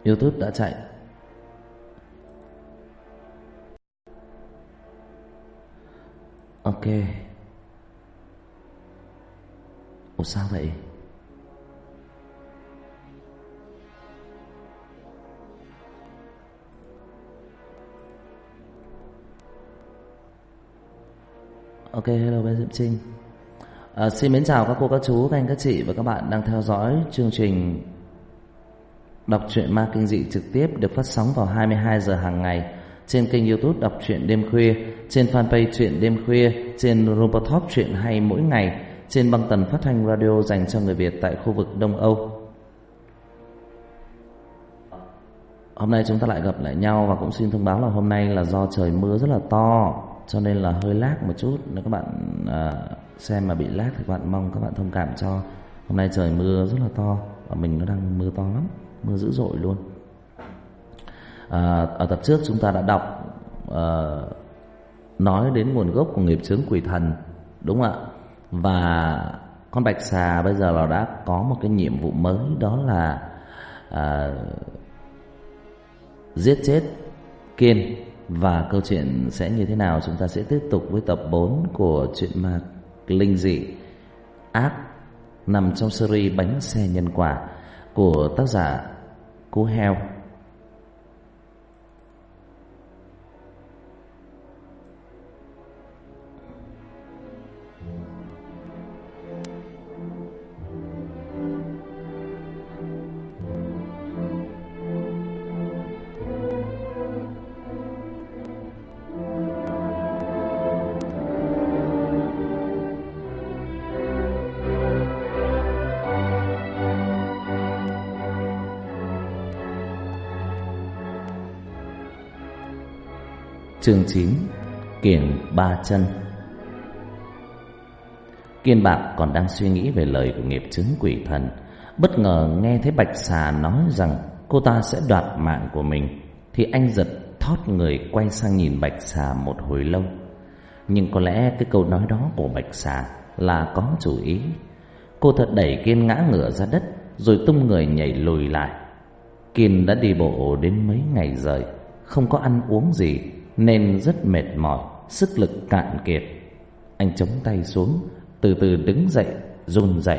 YouTube đã chạy. Ok. Ủa sao vậy? Ok, hello bé Diễm Trinh. Xin mến chào các cô, các chú, các anh, các chị và các bạn đang theo dõi chương trình đọc truyện ma kinh dị trực tiếp được phát sóng vào 22 giờ hàng ngày trên kênh YouTube Đọc truyện đêm khuya, trên fanpage Truyện đêm khuya, trên Robotop truyện hay mỗi ngày, trên băng tần phát thanh radio dành cho người Việt tại khu vực Đông Âu. Hôm nay chúng ta lại gặp lại nhau và cũng xin thông báo là hôm nay là do trời mưa rất là to cho nên là hơi lag một chút. Nếu các bạn xem mà bị lag thì các bạn mong các bạn thông cảm cho. Hôm nay trời mưa rất là to và mình nó đang mưa to lắm, mưa dữ dội luôn. Ở tập trước chúng ta đã đọc nói đến nguồn gốc của nghiệp chướng quỷ thần, đúng không ạ? Và con bạch xà bây giờ là đã có một cái nhiệm vụ mới, đó là giết chết Kiên. Và câu chuyện sẽ như thế nào chúng ta sẽ tiếp tục với tập 4 của truyện ma linh dị ác nằm trong series Bánh xe nhân quả của tác giả Cú Heo. Chương 9. Kiểng ba chân. Kiên Bạc còn đang suy nghĩ về lời của nghiệp chướng quỷ thần, bất ngờ nghe thấy bạch xà nói rằng cô ta sẽ đoạt mạng của mình, thì anh giật thót người quay sang nhìn bạch xà một hồi lâu. Nhưng có lẽ cái câu nói đó của bạch xà là có chủ ý. Cô thật đẩy Kiên ngã ngửa ra đất rồi tung người nhảy lùi lại. Kiên đã đi bộ đến mấy ngày rời, không có ăn uống gì nên rất mệt mỏi, sức lực cạn kiệt. Anh chống tay xuống, từ từ đứng dậy, run rẩy.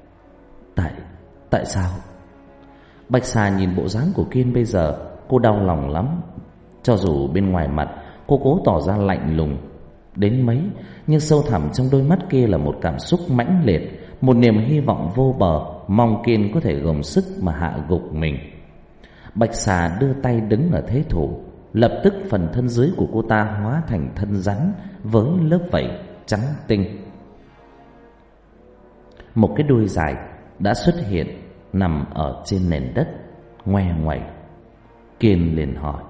Tại sao? Bạch xà nhìn bộ dáng của Kiên bây giờ, cô đau lòng lắm. Cho dù bên ngoài mặt cô cố tỏ ra lạnh lùng đến mấy, nhưng sâu thẳm trong đôi mắt kia là một cảm xúc mãnh liệt, một niềm hy vọng vô bờ, mong Kiên có thể gồng sức mà hạ gục mình. Bạch xà đưa tay đứng ở thế thủ. Lập tức phần thân dưới của cô ta hóa thành thân rắn với lớp vảy trắng tinh. Một cái đuôi dài đã xuất hiện nằm ở trên nền đất ngoe ngoẩy. Kiên liền hỏi: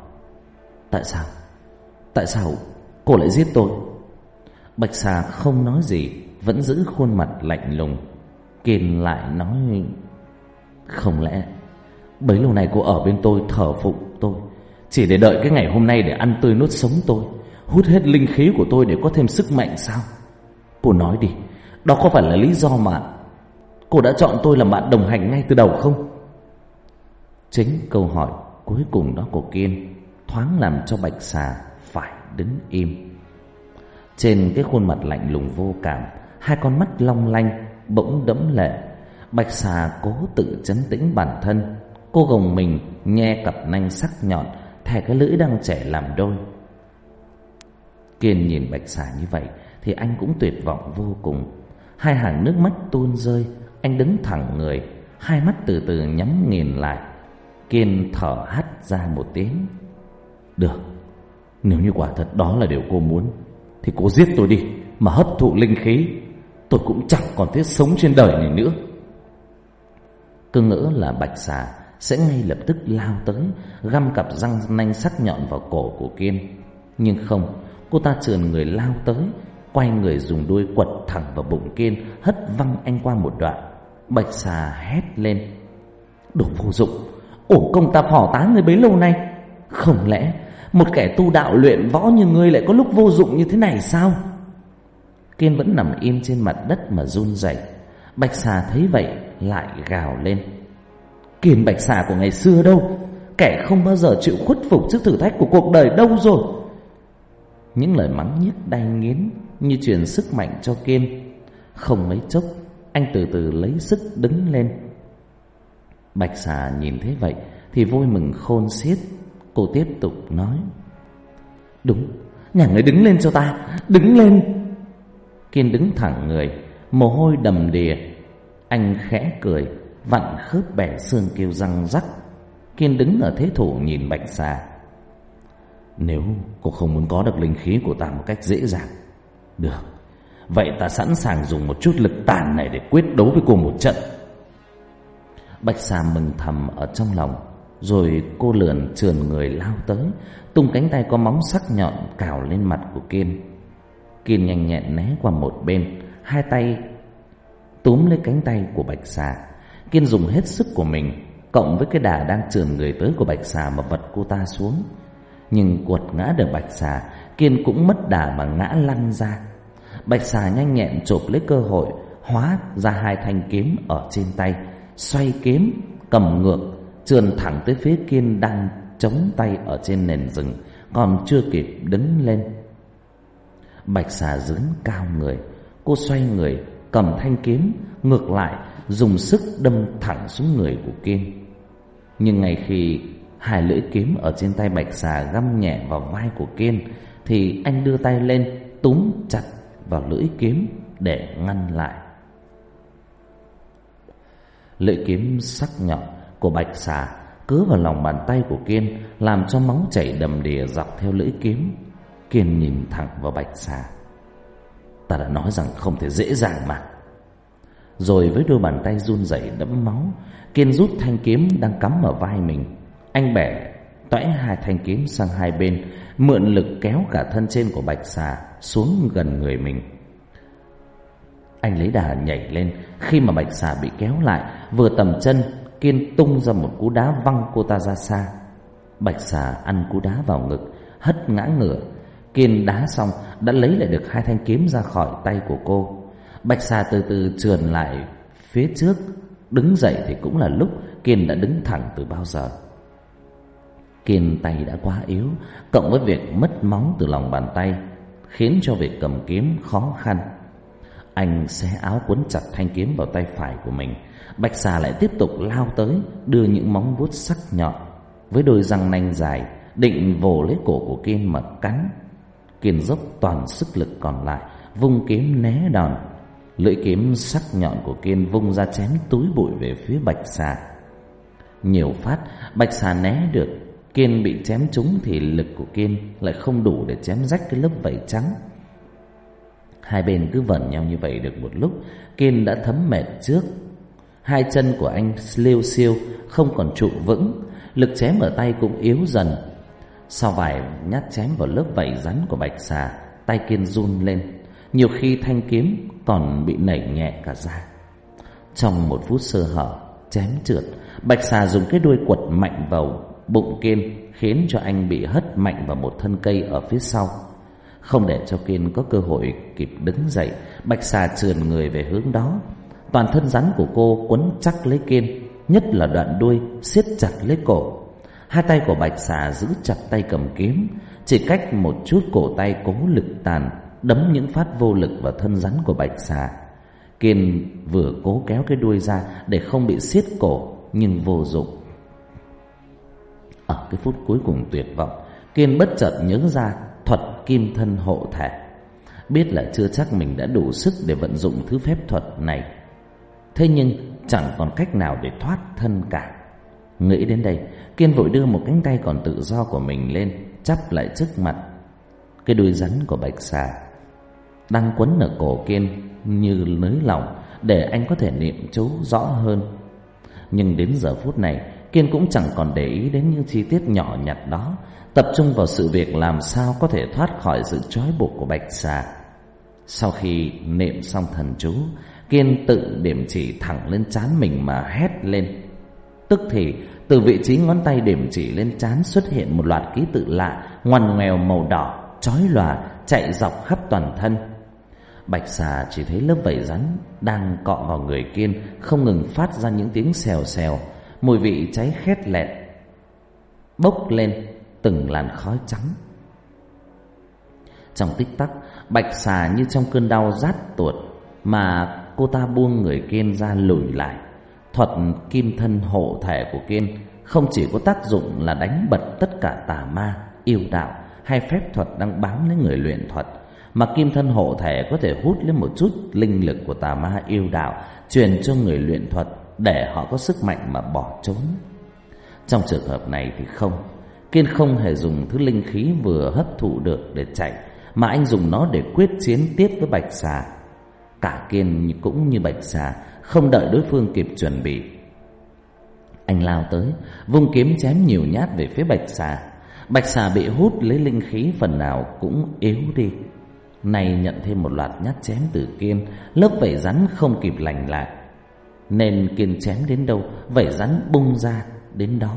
Tại sao cô lại giết tôi? Bạch xà không nói gì, vẫn giữ khuôn mặt lạnh lùng. Kiên lại nói: Không lẽ bấy lâu nay cô ở bên tôi, thờ phụng tôi, chỉ để đợi cái ngày hôm nay để ăn tươi nuốt sống tôi, hút hết linh khí của tôi để có thêm sức mạnh sao? Cô nói đi, đó có phải là lý do mà cô đã chọn tôi làm bạn đồng hành ngay từ đầu không? Chính câu hỏi cuối cùng đó của Kiên thoáng làm cho bạch xà phải đứng im. Trên cái khuôn mặt lạnh lùng vô cảm, hai con mắt long lanh bỗng đẫm lệ. Bạch xà cố tự trấn tĩnh bản thân. Cô gồng mình nhe cặp nanh sắc nhọn, thè cái lưỡi đang trẻ làm đôi. Kiên nhìn bạch xà như vậy thì anh cũng tuyệt vọng vô cùng. Hai hàng nước mắt tuôn rơi. Anh đứng thẳng người, hai mắt từ từ nhắm nghiền lại. Kiên thở hắt ra một tiếng: Được, nếu như quả thật đó là điều cô muốn thì cô giết tôi đi, mà hấp thụ linh khí. Tôi cũng chẳng còn thiết sống trên đời này nữa. Cứ ngỡ là bạch xà sẽ ngay lập tức lao tới, găm cặp răng nanh sắc nhọn vào cổ của Kiên. Nhưng không, cô ta trườn người lao tới, quay người dùng đuôi quật thẳng vào bụng Kiên, hất văng anh qua một đoạn. Bạch xà hét lên: Đồ vô dụng, ổ công ta phò tá người bấy lâu nay. Không lẽ một kẻ tu đạo luyện võ như ngươi lại có lúc vô dụng như thế này sao? Kiên vẫn nằm im trên mặt đất mà run rẩy. Bạch xà thấy vậy lại gào lên: Kiên bạch xà của ngày xưa đâu? kẻ không bao giờ chịu khuất phục trước thử thách của cuộc đời đâu rồi. Những lời mắng nhiếc đay nghiến như truyền sức mạnh cho Kiên. Không mấy chốc, anh từ từ lấy sức đứng lên. Bạch Xà nhìn thấy vậy thì vui mừng khôn xiết. Cô tiếp tục nói: Đúng, nhà ngươi đứng lên cho ta, đứng lên. Kiên đứng thẳng người, mồ hôi đầm đìa. Anh khẽ cười, vặn khớp bẻ xương kêu răng rắc. Kiên đứng ở thế thủ nhìn Bạch Xà: Nếu cô không muốn có được linh khí của ta một cách dễ dàng, được, vậy ta sẵn sàng dùng một chút lực tàn này để quyết đấu với cô một trận. Bạch Xà mừng thầm ở trong lòng. Rồi cô lượn trườn người lao tới, tung cánh tay có móng sắc nhọn cào lên mặt của Kiên. Kiên nhanh nhẹn né qua một bên, hai tay túm lấy cánh tay của Bạch Xà. Kiên dùng hết sức của mình, cộng với cái đà đang trườn người tới của Bạch Xà mà vật cô ta xuống. Nhưng quật ngã được Bạch Xà, Kiên cũng mất đà mà ngã lăn ra. Bạch Xà nhanh nhẹn chộp lấy cơ hội, hóa ra hai thanh kiếm ở trên tay, xoay kiếm cầm ngược, trườn thẳng tới phía Kiên đang chống tay ở trên nền rừng, còn chưa kịp đứng lên. Bạch Xà dướn cao người, cô xoay người cầm thanh kiếm ngược lại, dùng sức đâm thẳng xuống người của Kiên. Nhưng ngay khi hai lưỡi kiếm ở trên tay Bạch Xà găm nhẹ vào vai của Kiên thì anh đưa tay lên túm chặt vào lưỡi kiếm để ngăn lại. Lưỡi kiếm sắc nhọn của Bạch Xà cứa vào lòng bàn tay của Kiên, làm cho máu chảy đầm đìa dọc theo lưỡi kiếm. Kiên nhìn thẳng vào Bạch Xà: Ta đã nói rằng không thể dễ dàng mà. Rồi với đôi bàn tay run rẩy đẫm máu, Kiên rút thanh kiếm đang cắm ở vai mình. Anh bẻ toẽ hai thanh kiếm sang hai bên, mượn lực kéo cả thân trên của Bạch Xà xuống gần người mình. Anh lấy đà nhảy lên. Khi mà Bạch Xà bị kéo lại, vừa tầm chân, Kiên tung ra một cú đá văng cô ta ra xa. Bạch Xà ăn cú đá vào ngực, hất ngã ngửa. Kiên đá xong đã lấy lại được hai thanh kiếm ra khỏi tay của cô. Bạch Xà từ từ trườn lại phía trước. Đứng dậy thì cũng là lúc Kiên đã đứng thẳng từ bao giờ. Kiên tay đã quá yếu, cộng với việc mất máu từ lòng bàn tay, khiến cho việc cầm kiếm khó khăn. Anh xé áo quấn chặt thanh kiếm vào tay phải của mình. Bạch Xà lại tiếp tục lao tới, đưa những móng vuốt sắc nhọn với đôi răng nanh dài định vồ lấy cổ của Kiên mà cắn. Kiên dốc toàn sức lực còn lại, vung kiếm né đòn. Lưỡi kiếm sắc nhọn của Kiên vung ra chém túi bụi về phía Bạch Xà. Nhiều phát Bạch Xà né được. Kiên bị chém trúng thì lực của Kiên lại không đủ để chém rách cái lớp vảy trắng. Hai bên cứ vẩn nhau như vậy được một lúc, Kiên đã thấm mệt trước. Hai chân của anh liêu xiêu, không còn trụ vững, lực chém ở tay cũng yếu dần. Sau vài nhát chém vào lớp vảy rắn của Bạch Xà, tay Kiên run lên, nhiều khi thanh kiếm còn bị nảy nhẹ cả ra. Trong một phút sơ hở, chém trượt, Bạch Xà dùng cái đuôi quật mạnh vào bụng Kiên, khiến cho anh bị hất mạnh vào một thân cây ở phía sau. Không để cho Kiên có cơ hội kịp đứng dậy, Bạch Xà trườn người về hướng đó. Toàn thân rắn của cô quấn chắc lấy Kiên, nhất là đoạn đuôi siết chặt lấy cổ. Hai tay của Bạch Xà giữ chặt tay cầm kiếm, chỉ cách một chút cổ tay cố lực tàn đấm những phát vô lực vào thân rắn của Bạch Xà. Kiên vừa cố kéo cái đuôi ra để không bị siết cổ, nhưng vô dụng. Ở cái phút cuối cùng tuyệt vọng, Kiên bất chợt nhớ ra thuật kim thân hộ thể. Biết là chưa chắc mình đã đủ sức để vận dụng thứ phép thuật này, thế nhưng chẳng còn cách nào để thoát thân cả. Nghĩ đến đây, Kiên vội đưa một cánh tay còn tự do của mình lên, chắp lại trước mặt. Cái đuôi rắn của Bạch Xà đang quấn ở cổ Kiên như nới lỏng để anh có thể niệm chú rõ hơn. Nhưng đến giờ phút này, Kiên cũng chẳng còn để ý đến những chi tiết nhỏ nhặt đó, tập trung vào sự việc làm sao có thể thoát khỏi sự trói buộc của Bạch Xà. Sau khi niệm xong thần chú, Kiên tự điểm chỉ thẳng lên trán mình mà hét lên. Tức thì từ vị trí ngón tay điểm chỉ lên trán xuất hiện một loạt ký tự lạ, ngoằn ngoèo màu đỏ, chói lòa, chạy dọc khắp toàn thân. Bạch Xà chỉ thấy lớp vảy rắn đang cọ vào người Kiên không ngừng phát ra những tiếng xèo xèo, mùi vị cháy khét lẹt. bốc lên từng làn khói trắng. Trong tích tắc, Bạch Xà như trong cơn đau rát tuột mà cô ta buông người Kiên ra lùi lại. Thuật kim thân hộ thể của Kiên không chỉ có tác dụng là đánh bật tất cả tà ma, yêu đạo hay phép thuật đang bám lấy người luyện thuật, mà kim thân hộ thể có thể hút lấy một chút linh lực của tà ma yêu đạo, truyền cho người luyện thuật để họ có sức mạnh mà bỏ trốn. Trong trường hợp này thì không, Kiên không hề dùng thứ linh khí vừa hấp thụ được để chạy, mà anh dùng nó để quyết chiến tiếp với Bạch Xà. Cả Kiên cũng như Bạch Xà, không đợi đối phương kịp chuẩn bị, anh lao tới, vung kiếm chém nhiều nhát về phía Bạch Xà. Bạch Xà bị hút lấy linh khí phần nào cũng yếu đi. Nay nhận thêm một loạt nhát chém từ Kiên, lớp vảy rắn không kịp lành lại, nên Kiên chém đến đâu vảy rắn bung ra đến đó.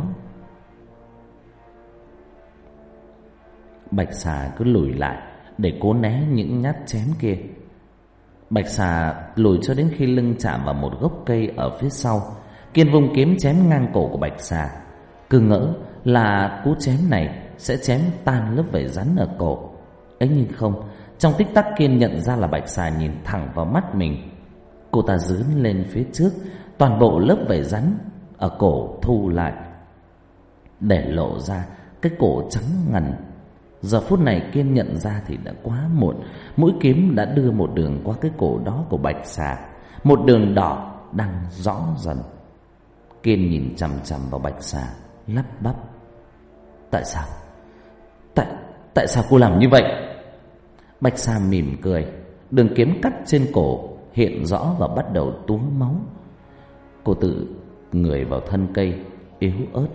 Bạch Xà cứ lùi lại để cố né những nhát chém kia. Bạch Xà lùi cho đến khi lưng chạm vào một gốc cây ở phía sau. Kiên vung kiếm chém ngang cổ của Bạch Xà, cứ ngỡ là cú chém này sẽ chém tan lớp vảy rắn ở cổ. Ấy nhưng không, trong tích tắc Kiên nhận ra là Bạch Xà nhìn thẳng vào mắt mình. Cô ta dướn lên phía trước, toàn bộ lớp vảy rắn ở cổ thu lại, để lộ ra cái cổ trắng ngần. Giờ phút này Kiên nhận ra thì đã quá muộn. Mũi kiếm đã đưa một đường qua cái cổ đó của Bạch Xà, một đường đỏ đang rõ dần. Kiên nhìn chằm chằm vào Bạch Xà, lắp bắp: Tại sao? Tại sao cô làm như vậy? Bạch Xà mỉm cười, đường kiếm cắt trên cổ hiện rõ và bắt đầu túa máu. Cô tự người vào thân cây, yếu ớt: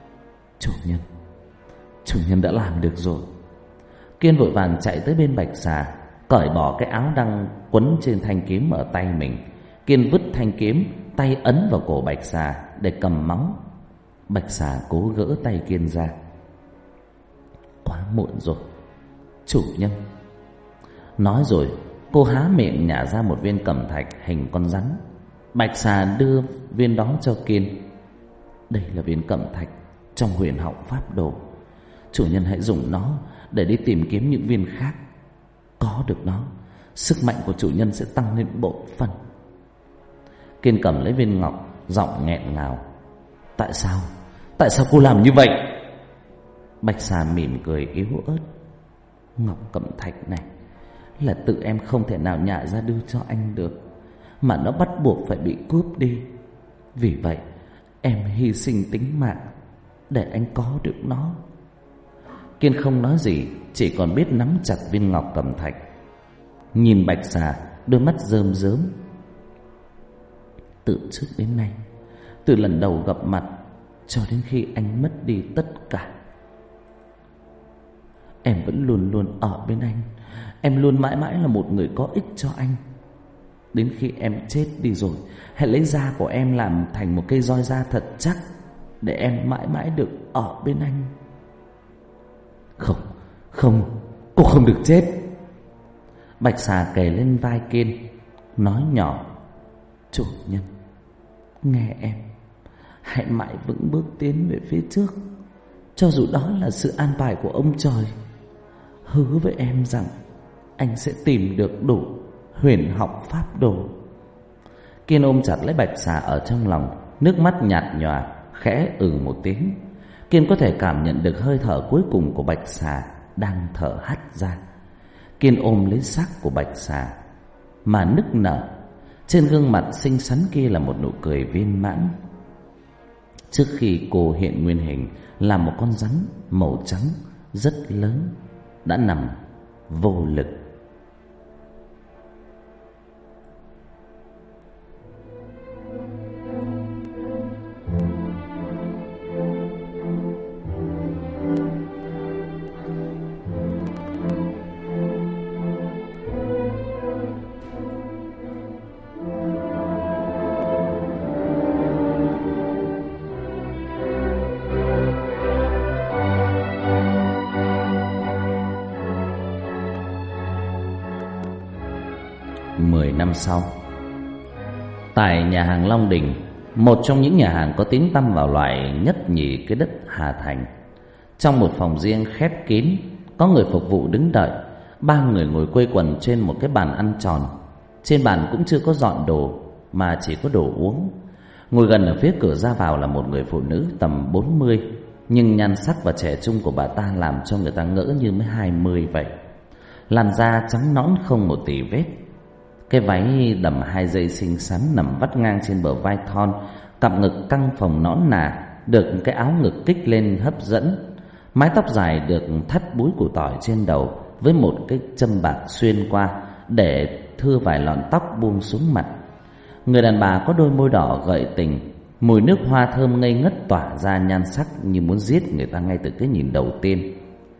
Chủ nhân đã làm được rồi. Kiên vội vàng chạy tới bên Bạch Xà, cởi bỏ cái áo đang quấn trên thanh kiếm ở tay mình. Kiên vứt thanh kiếm, tay ấn vào cổ Bạch Xà để cầm máu. Bạch Xà cố gỡ tay Kiên ra: Quá muộn rồi, chủ nhân. Nói rồi cô há miệng nhả ra một viên cẩm thạch hình con rắn. Bạch Xà đưa viên đó cho Kiên: Đây là viên cẩm thạch trong Huyền Học Pháp Đồ. Chủ nhân hãy dùng nó để đi tìm kiếm những viên khác. Có được nó, sức mạnh của chủ nhân sẽ tăng lên bội phần. Kiên cầm lấy viên ngọc, giọng nghẹn ngào: Tại sao cô làm như vậy? Bạch Xà mỉm cười yếu ớt: Ngọc cẩm thạch này là tự em không thể nào nhả ra đưa cho anh được, mà nó bắt buộc phải bị cướp đi. Vì vậy em hy sinh tính mạng để anh có được nó. Kiên không nói gì, chỉ còn biết nắm chặt viên ngọc cẩm thạch, nhìn Bạch Xà, đôi mắt rơm rớm. Từ trước đến nay, từ lần đầu gặp mặt cho đến khi anh mất đi tất cả, em vẫn luôn luôn ở bên anh. Em luôn mãi mãi là một người có ích cho anh. Đến khi em chết đi rồi, hãy lấy da của em làm thành một cây roi da thật chắc, để em mãi mãi được ở bên anh. Không, cô không được chết. Bạch Xà kề lên vai Kiên, nói nhỏ: Chủ nhân, nghe em, hãy mãi vững bước tiến về phía trước, cho dù đó là sự an bài của ông trời. Hứa với em rằng anh sẽ tìm được đủ Huyền Học Pháp Đồ. Kiên ôm chặt lấy Bạch Xà ở trong lòng, nước mắt nhạt nhòa, khẽ một tiếng. Kiên có thể cảm nhận được hơi thở cuối cùng của Bạch Xà đang thở hắt ra. Kiên ôm lấy xác của Bạch Xà mà nức nở. Trên gương mặt xinh xắn kia là một nụ cười viên mãn. Trước khi cô hiện nguyên hình là một con rắn màu trắng rất lớn, đã nằm vô lực. Năm sau, tại nhà hàng Long Đình, một trong những nhà hàng có tiếng tăm vào loại nhất nhì cái đất Hà Thành, Trong một phòng riêng khép kín, có người phục vụ đứng đợi. 3 người ngồi quây quần trên một cái bàn ăn tròn. Trên bàn cũng chưa có dọn đồ, mà chỉ có đồ uống. Ngồi gần ở phía cửa ra vào là một người phụ nữ tầm 40, nhưng nhan sắc và trẻ trung của bà ta làm cho người ta ngỡ như mới 20 vậy. Làn da trắng nõn không một tì vết. Cái váy đầm 2 dây xinh xắn nằm vắt ngang trên bờ vai thon, cặp ngực căng phồng nõn nà, được cái áo ngực kích lên hấp dẫn. Mái tóc dài được thắt búi củ tỏi trên đầu, với một cái châm bạc xuyên qua để thưa vài lọn tóc buông xuống mặt. Người đàn bà có đôi môi đỏ gợi tình, mùi nước hoa thơm ngây ngất tỏa ra, nhan sắc như muốn giết người ta ngay từ cái nhìn đầu tiên.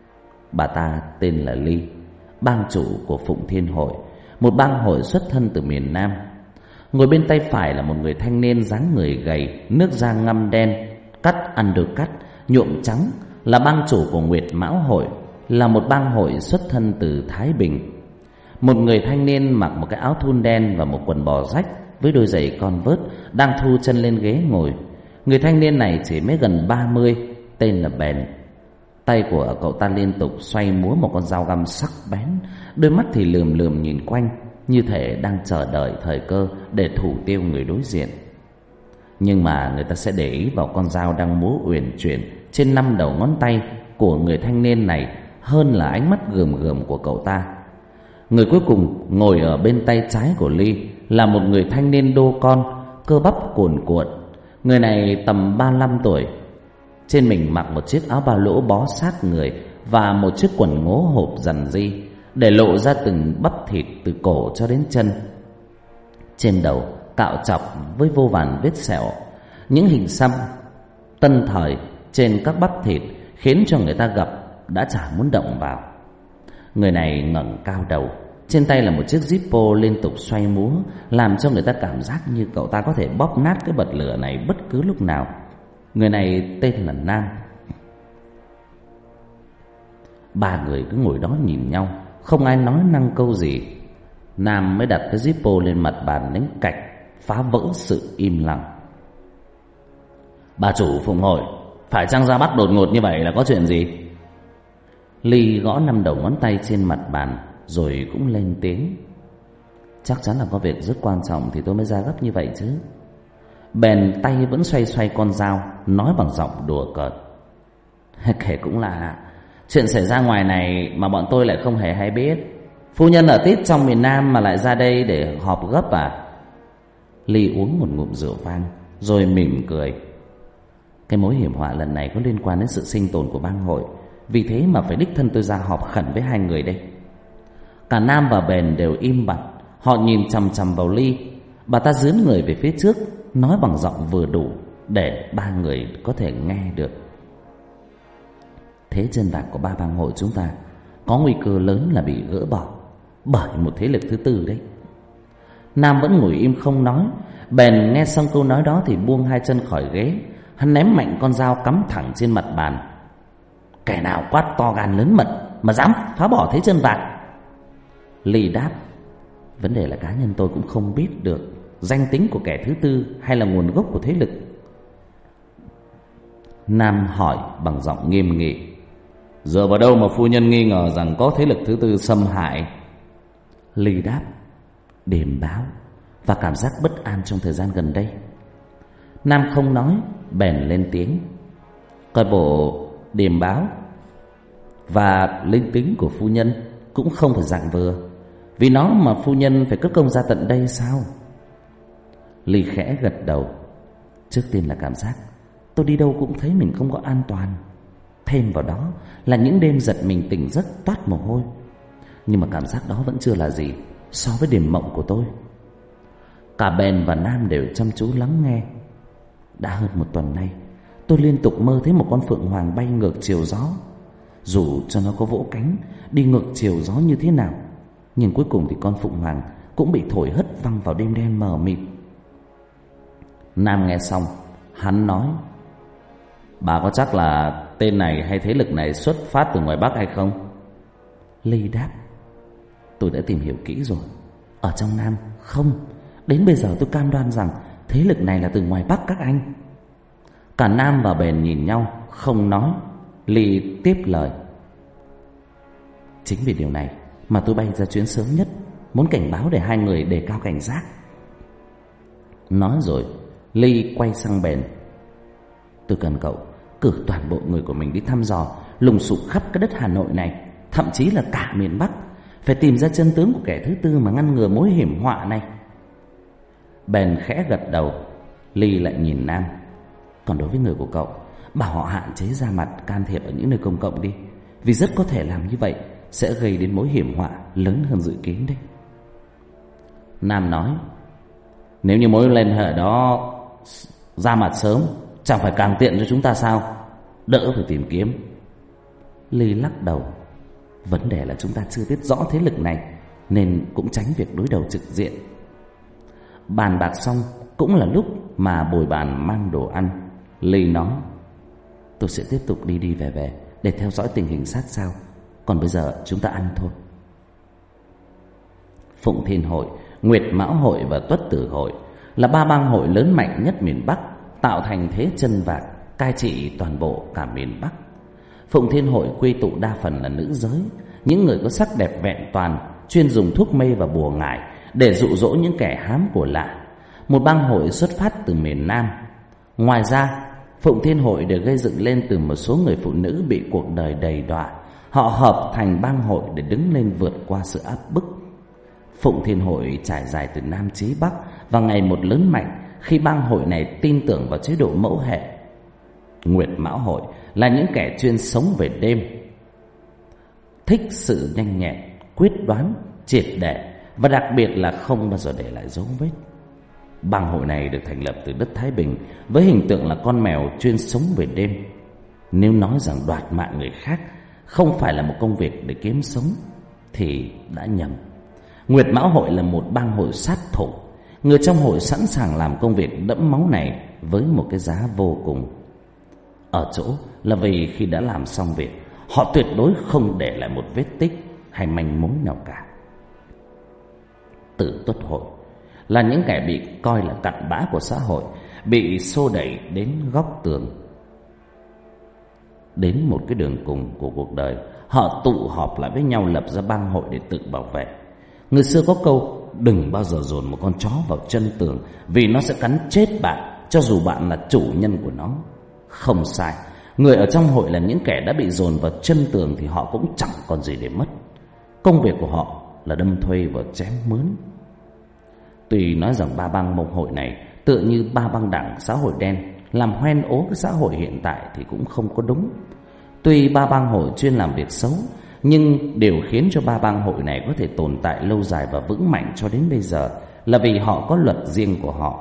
Bà ta tên là Ly, bang chủ của Phụng Thiên Hội, một bang hội xuất thân từ miền Nam. Ngồi bên tay phải là một người thanh niên dáng người gầy, nước da ngăm đen, cắt undercut, nhuộm trắng, là bang chủ của Nguyệt Mão Hội, là một bang hội xuất thân từ Thái Bình. Một người thanh niên mặc một cái áo thun đen và một quần bò rách với đôi giày Converse đang thu chân lên ghế ngồi. Người thanh niên này chỉ mới gần 30, tên là Bèn. Tay của cậu ta liên tục xoay múa một con dao găm sắc bén, đôi mắt thì lườm lườm nhìn quanh, như thể đang chờ đợi thời cơ để thủ tiêu người đối diện. Nhưng mà người ta sẽ để ý vào con dao đang múa uyển chuyển trên 5 đầu ngón tay của người thanh niên này hơn là ánh mắt gườm gườm của cậu ta. Người cuối cùng ngồi ở bên tay trái của Ly là một người thanh niên đô con, cơ bắp cuồn cuộn. Người này tầm 35 tuổi. Trên mình mặc một chiếc áo ba lỗ bó sát người và một chiếc quần ngố hộp rằn ri, để lộ ra từng bắp thịt từ cổ cho đến chân. Trên đầu cạo chọc với vô vàn vết sẹo, những hình xăm tân thời trên các bắp thịt khiến cho người ta gặp đã chả muốn động vào. Người này ngẩng cao đầu, trên tay là một chiếc Zippo liên tục xoay múa, làm cho người ta cảm giác như cậu ta có thể bóp nát cái bật lửa này bất cứ lúc nào. Người này tên là Nam. 3 người cứ ngồi đó nhìn nhau, không ai nói năng câu gì. Nam mới đặt cái Zippo lên mặt bàn đánh cạch, phá vỡ sự im lặng. Bà chủ Phụng Hội, phải chăng ra bắt đột ngột như vậy là có chuyện gì? Ly gõ 5 đầu ngón tay trên mặt bàn rồi cũng lên tiếng. Chắc chắn là có việc rất quan trọng thì tôi mới ra gấp như vậy chứ. Bèn tay vẫn xoay xoay con dao, nói bằng giọng đùa cợt. Kể cũng là chuyện xảy ra ngoài này mà bọn tôi lại không hề hay biết. Phu nhân ở tít trong miền Nam mà lại ra đây để họp gấp à? Ly uống một ngụm rượu vang rồi mỉm cười. Cái mối hiểm họa lần này có liên quan đến sự sinh tồn của bang hội, vì thế mà phải đích thân tôi ra họp khẩn với 2 người đây. Cả Nam và Bèn đều im bặt, họ nhìn chằm chằm vào Ly. Bà ta dướn người về phía trước, nói bằng giọng vừa đủ để 3 người có thể nghe được. Thế chân vạc của 3 bang hội chúng ta có nguy cơ lớn là bị gỡ bỏ bởi một thế lực thứ tư đấy. Nam vẫn ngồi im không nói. Bèn nghe xong câu nói đó thì buông 2 chân khỏi ghế. Hắn ném mạnh con dao cắm thẳng trên mặt bàn. Kẻ nào quát to gan lớn mật mà dám phá bỏ thế chân vạc? Ly đáp. Vấn đề là cá nhân tôi cũng không biết được danh tính của kẻ thứ tư hay là nguồn gốc của thế lực. Nam hỏi bằng giọng nghiêm nghị. Dựa vào đâu mà phu nhân nghi ngờ rằng có thế lực thứ tư xâm hại? Ly đáp. Điềm báo và cảm giác bất an trong thời gian gần đây. Nam không nói, bèn lên tiếng. Coi bộ điềm báo và linh tính của phu nhân cũng không phải dạng vừa, vì nó mà phu nhân phải cất công ra tận đây sao? Ly khẽ gật đầu. Trước tiên là cảm giác tôi đi đâu cũng thấy mình không có an toàn. Thêm vào đó là những đêm giật mình tỉnh giấc toát mồ hôi. Nhưng mà cảm giác đó vẫn chưa là gì so với điềm mộng của tôi. Cả Bèn và Nam đều chăm chú lắng nghe. Đã hơn 1 tuần nay, tôi liên tục mơ thấy một con phượng hoàng bay ngược chiều gió. Dù cho nó có vỗ cánh đi ngược chiều gió như thế nào, nhưng cuối cùng thì con phượng hoàng cũng bị thổi hất văng vào đêm đen mờ mịt. Nam nghe xong, hắn nói. Bà có chắc là tên này hay thế lực này xuất phát từ ngoài Bắc hay không? Ly đáp. Tôi đã tìm hiểu kỹ rồi. Ở trong Nam không. Đến bây giờ tôi cam đoan rằng thế lực này là từ ngoài Bắc các anh. Cả Nam và Bèn nhìn nhau không nói. Ly tiếp lời: chính vì điều này mà tôi bay ra chuyến sớm nhất, muốn cảnh báo để hai người đề cao cảnh giác. Nói rồi Ly quay sang Bền: tôi cần cậu cử toàn bộ người của mình đi thăm dò, lùng sục khắp cái đất Hà Nội này, thậm chí là cả miền Bắc, phải tìm ra chân tướng của kẻ thứ tư mà ngăn ngừa mối hiểm họa này. Bền khẽ gật đầu. Ly lại nhìn Nam: còn đối với người của cậu, bảo họ hạn chế ra mặt can thiệp ở những nơi công cộng đi, vì rất có thể làm như vậy sẽ gây đến mối hiểm họa lớn hơn dự kiến đấy. Nam nói: nếu như mối liên hệ đó ra mặt sớm, chẳng phải càng tiện cho chúng ta sao, đỡ phải tìm kiếm. Ly lắc đầu: vấn đề là chúng ta chưa biết rõ thế lực này, nên cũng tránh việc đối đầu trực diện. Bàn bạc xong cũng là lúc mà bồi bàn mang đồ ăn. Ly nói: tôi sẽ tiếp tục đi về để theo dõi tình hình sát sao, còn bây giờ chúng ta ăn thôi. Phụng Thiên Hội, Nguyệt Mão Hội và Tuất Tử Hội là ba bang hội lớn mạnh nhất miền Bắc, tạo thành thế chân vạc cai trị toàn bộ cả miền Bắc. Phụng Thiên Hội quy tụ đa phần là nữ giới, những người có sắc đẹp vẹn toàn, chuyên dùng thuốc mê và bùa ngải để dụ dỗ những kẻ hám của lạ. Một bang hội xuất phát từ miền Nam. Ngoài ra, Phụng Thiên Hội được gây dựng lên từ một số người phụ nữ bị cuộc đời đầy đọa. Họ hợp thành bang hội để đứng lên vượt qua sự áp bức. Phụng Thiên Hội trải dài từ Nam chí Bắc và ngày một lớn mạnh khi bang hội này tin tưởng vào chế độ mẫu hệ. Nguyệt Mão Hội là những kẻ chuyên sống về đêm, thích sự nhanh nhẹn, quyết đoán, triệt để và đặc biệt là không bao giờ để lại dấu vết. Bang hội này được thành lập từ đất Thái Bình với hình tượng là con mèo chuyên sống về đêm. Nếu nói rằng đoạt mạng người khác không phải là một công việc để kiếm sống thì đã nhầm. Nguyệt Mão Hội là một bang hội sát thủ. Người trong hội sẵn sàng làm công việc đẫm máu này với một cái giá vô cùng. Ở chỗ là vì khi đã làm xong việc, họ tuyệt đối không để lại một vết tích hay manh mối nào cả. Tử Tuất Hội là những kẻ bị coi là cặn bã của xã hội, bị xô đẩy đến góc tường, đến một cái đường cùng của cuộc đời. Họ tụ họp lại với nhau lập ra bang hội để tự bảo vệ. Người xưa có câu: đừng bao giờ dồn một con chó vào chân tường, vì nó sẽ cắn chết bạn, cho dù bạn là chủ nhân của nó. Không sai, người ở trong hội là những kẻ đã bị dồn vào chân tường thì họ cũng chẳng còn gì để mất. Công việc của họ là đâm thuê và chém mướn. Tuy nói rằng ba bang mông hội này tựa như ba băng đảng xã hội đen, làm hoen ố cái xã hội hiện tại thì cũng không có đúng. Tuy ba bang hội chuyên làm việc xấu, nhưng điều khiến cho ba bang hội này có thể tồn tại lâu dài và vững mạnh cho đến bây giờ là vì họ có luật riêng của họ.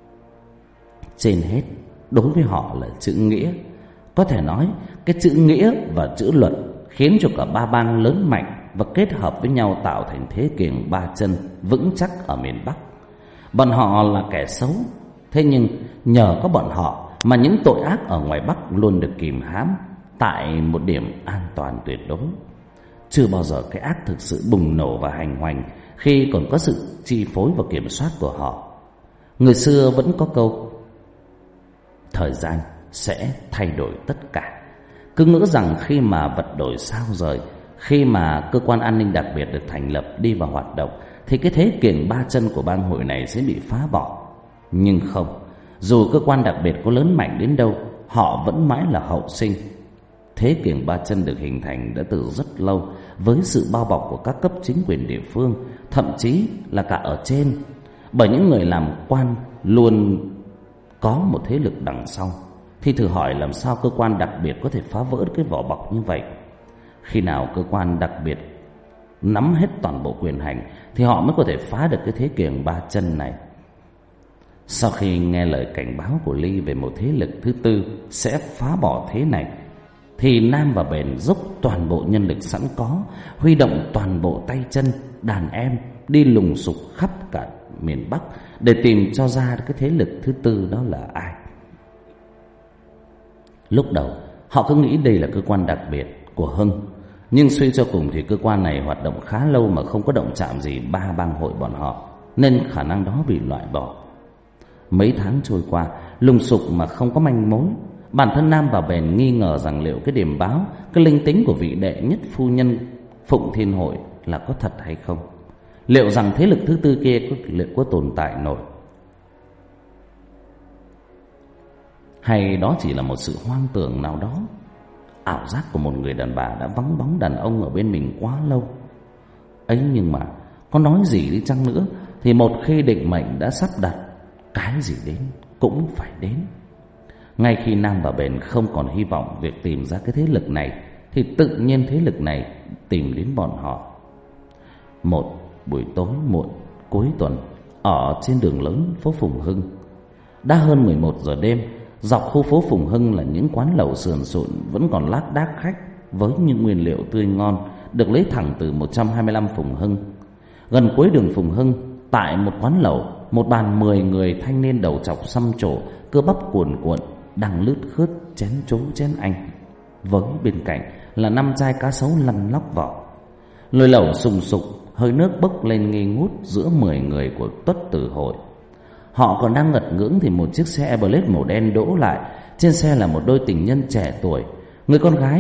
Trên hết, đối với họ là chữ nghĩa. Có thể nói cái chữ nghĩa và chữ luật khiến cho cả ba bang lớn mạnh và kết hợp với nhau tạo thành thế kiềng ba chân vững chắc ở miền Bắc. Bọn họ là kẻ xấu, thế nhưng nhờ có bọn họ mà những tội ác ở ngoài Bắc luôn được kìm hãm tại một điểm an toàn tuyệt đối. Chưa bao giờ cái ác thực sự bùng nổ và hành hoành khi còn có sự chi phối và kiểm soát của họ. Người xưa vẫn có câu: thời gian sẽ thay đổi tất cả. Cứ ngỡ rằng khi mà vật đổi sao rời, khi mà cơ quan an ninh đặc biệt được thành lập đi vào hoạt động, thì cái thế kiềng ba chân của bang hội này sẽ bị phá bỏ. Nhưng không, dù cơ quan đặc biệt có lớn mạnh đến đâu, họ vẫn mãi là hậu sinh. Thế kiềng ba chân được hình thành đã từ rất lâu, với sự bao bọc của các cấp chính quyền địa phương, thậm chí là cả ở trên, bởi những người làm quan luôn có một thế lực đằng sau. Thì thử hỏi làm sao cơ quan đặc biệt có thể phá vỡ cái vỏ bọc như vậy? Khi nào cơ quan đặc biệt nắm hết toàn bộ quyền hành thì họ mới có thể phá được cái thế kiềng ba chân này. Sau khi nghe lời cảnh báo của Ly về một thế lực thứ tư sẽ phá bỏ thế này, thì Nam và Bền dốc toàn bộ nhân lực sẵn có, huy động toàn bộ tay chân, đàn em đi lùng sục khắp cả miền Bắc để tìm cho ra cái thế lực thứ tư đó là ai. Lúc đầu họ cứ nghĩ đây là cơ quan đặc biệt của Hưng, nhưng suy cho cùng thì cơ quan này hoạt động khá lâu mà không có động chạm gì ba bang hội bọn họ, nên khả năng đó bị loại bỏ. Mấy tháng trôi qua, lùng sục mà không có manh mối. Bản thân Nam và Bền nghi ngờ rằng liệu cái điềm báo, cái linh tính của vị đệ nhất phu nhân Phụng Thiên Hội là có thật hay không. Liệu rằng thế lực thứ tư kia liệu có tồn tại nổi, hay đó chỉ là một sự hoang tưởng nào đó, ảo giác của một người đàn bà đã vắng bóng đàn ông ở bên mình quá lâu. Ấy nhưng mà có nói gì đi chăng nữa thì một khi định mệnh đã sắp đặt, cái gì đến cũng phải đến. Ngay khi Nam và Bền không còn hy vọng việc tìm ra cái thế lực này, thì tự nhiên thế lực này tìm đến bọn họ. Một buổi tối muộn cuối tuần, ở trên đường lớn phố Phùng Hưng, đã hơn 11 giờ đêm. Dọc khu phố Phùng Hưng là những quán lẩu sườn sụn vẫn còn lác đác khách với những nguyên liệu tươi ngon được lấy thẳng từ 125 Phùng Hưng. Gần cuối đường Phùng Hưng, tại một quán lẩu, một bàn 10 người thanh niên đầu trọc xăm trổ, cơ bắp cuồn cuộn đang lướt khướt chén chố chén anh, với bên cạnh là 5 chai cá sấu lăn lóc vỏ. Nồi lẩu sùng sục, hơi nước bốc lên nghi ngút giữa 10 người của Tuất Tử Hội. Họ còn đang ngật ngưỡng thì một chiếc xe Airblade màu đen đỗ lại. Trên xe là một đôi tình nhân trẻ tuổi. Người con gái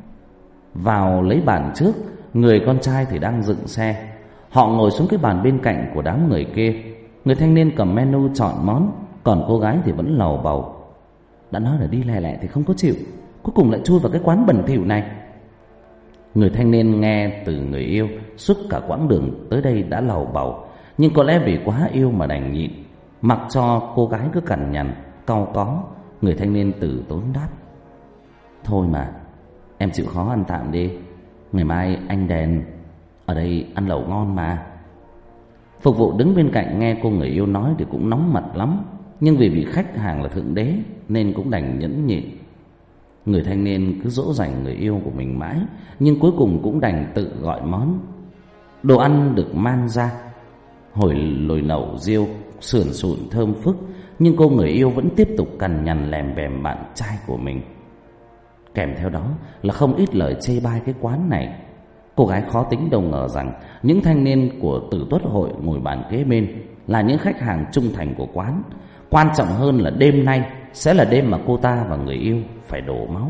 vào lấy bàn trước, người con trai thì đang dựng xe. Họ ngồi xuống cái bàn bên cạnh của đám người kia. Người thanh niên cầm menu chọn món, còn cô gái thì vẫn lầu bầu. Đã nói là đi lẹ lẹ thì không có chịu, cuối cùng lại chui vào cái quán bẩn thỉu này. Người thanh niên nghe từ người yêu suốt cả quãng đường tới đây đã lầu bầu, nhưng có lẽ vì quá yêu mà đành nhịn, mặc cho cô gái cứ cằn nhằn cau có. Người thanh niên từ tốn đáp: thôi mà, em chịu khó ăn tạm đi, ngày mai anh đèn, ở đây ăn lẩu ngon mà. Phục vụ đứng bên cạnh nghe cô người yêu nói thì cũng nóng mặt lắm, nhưng vì vị khách hàng là thượng đế nên cũng đành nhẫn nhịn. Người thanh niên cứ dỗ dành người yêu của mình mãi, nhưng cuối cùng cũng đành tự gọi món. Đồ ăn được mang ra, hồi lồi lẩu riêu sườn sụn thơm phức, nhưng cô người yêu vẫn tiếp tục cằn nhằn lèm bèm bạn trai của mình. Kèm theo đó là không ít lời chê bai cái quán này. Cô gái khó tính đâu ngờ rằng những thanh niên của Tử Tuất Hội ngồi bàn kế bên là những khách hàng trung thành của quán. Quan trọng hơn là đêm nay sẽ là đêm mà cô ta và người yêu phải đổ máu.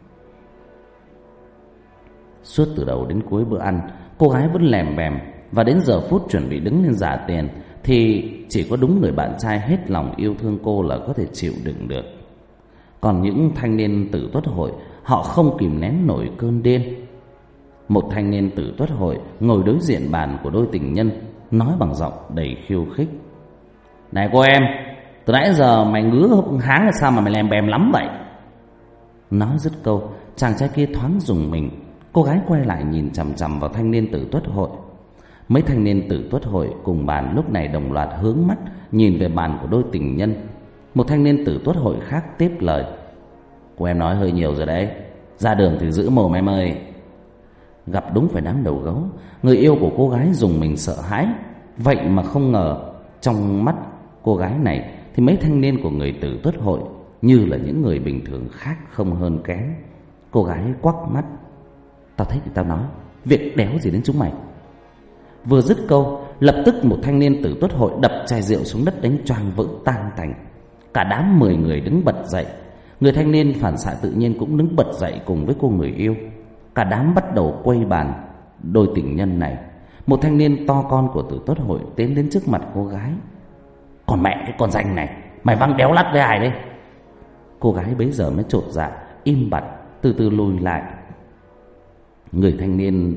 Suốt từ đầu đến cuối bữa ăn, cô gái vẫn lèm bèm, và đến giờ phút chuẩn bị đứng lên trả tiền thì chỉ có đúng người bạn trai hết lòng yêu thương cô là có thể chịu đựng được. Còn những thanh niên Tử Tuất Hội, họ không kìm nén nổi cơn điên. Một thanh niên Tử Tuất Hội ngồi đối diện bàn của đôi tình nhân, nói bằng giọng đầy khiêu khích: này cô em, từ nãy giờ mày ngứa háng là sao mà mày lèm bèm lắm vậy? Nói dứt câu, chàng trai kia thoáng rùng mình. Cô gái quay lại nhìn chằm chằm vào thanh niên Tử Tuất Hội. Mấy thanh niên Tử Tuất Hội cùng bàn lúc này đồng loạt hướng mắt nhìn về bàn của đôi tình nhân. Một thanh niên Tử Tuất Hội khác tiếp lời: cô em nói hơi nhiều rồi đấy, ra đường thì giữ mồm em ơi. Gặp đúng phải đám đầu gấu, người yêu của cô gái dùng mình sợ hãi. Vậy mà không ngờ trong mắt cô gái này thì mấy thanh niên của người Tử Tuất Hội như là những người bình thường khác không hơn kém. Cô gái quắc mắt: tao thấy thì tao nói, việc đéo gì đến chúng mày. Vừa dứt câu, lập tức một thanh niên Tử Tuất Hội đập chai rượu xuống đất đánh choàng vỡ tan tành. Cả đám 10 người đứng bật dậy. Người thanh niên phản xạ tự nhiên cũng đứng bật dậy cùng với cô người yêu. Cả đám bắt đầu quay bàn đôi tình nhân này. Một thanh niên to con của Tử Tuất Hội tiến đến trước mặt cô gái: còn mẹ cái con danh này, mày văng đéo lắt với ai đấy? Cô gái bấy giờ mới chột dạ, im bặt, từ từ lùi lại. Người thanh niên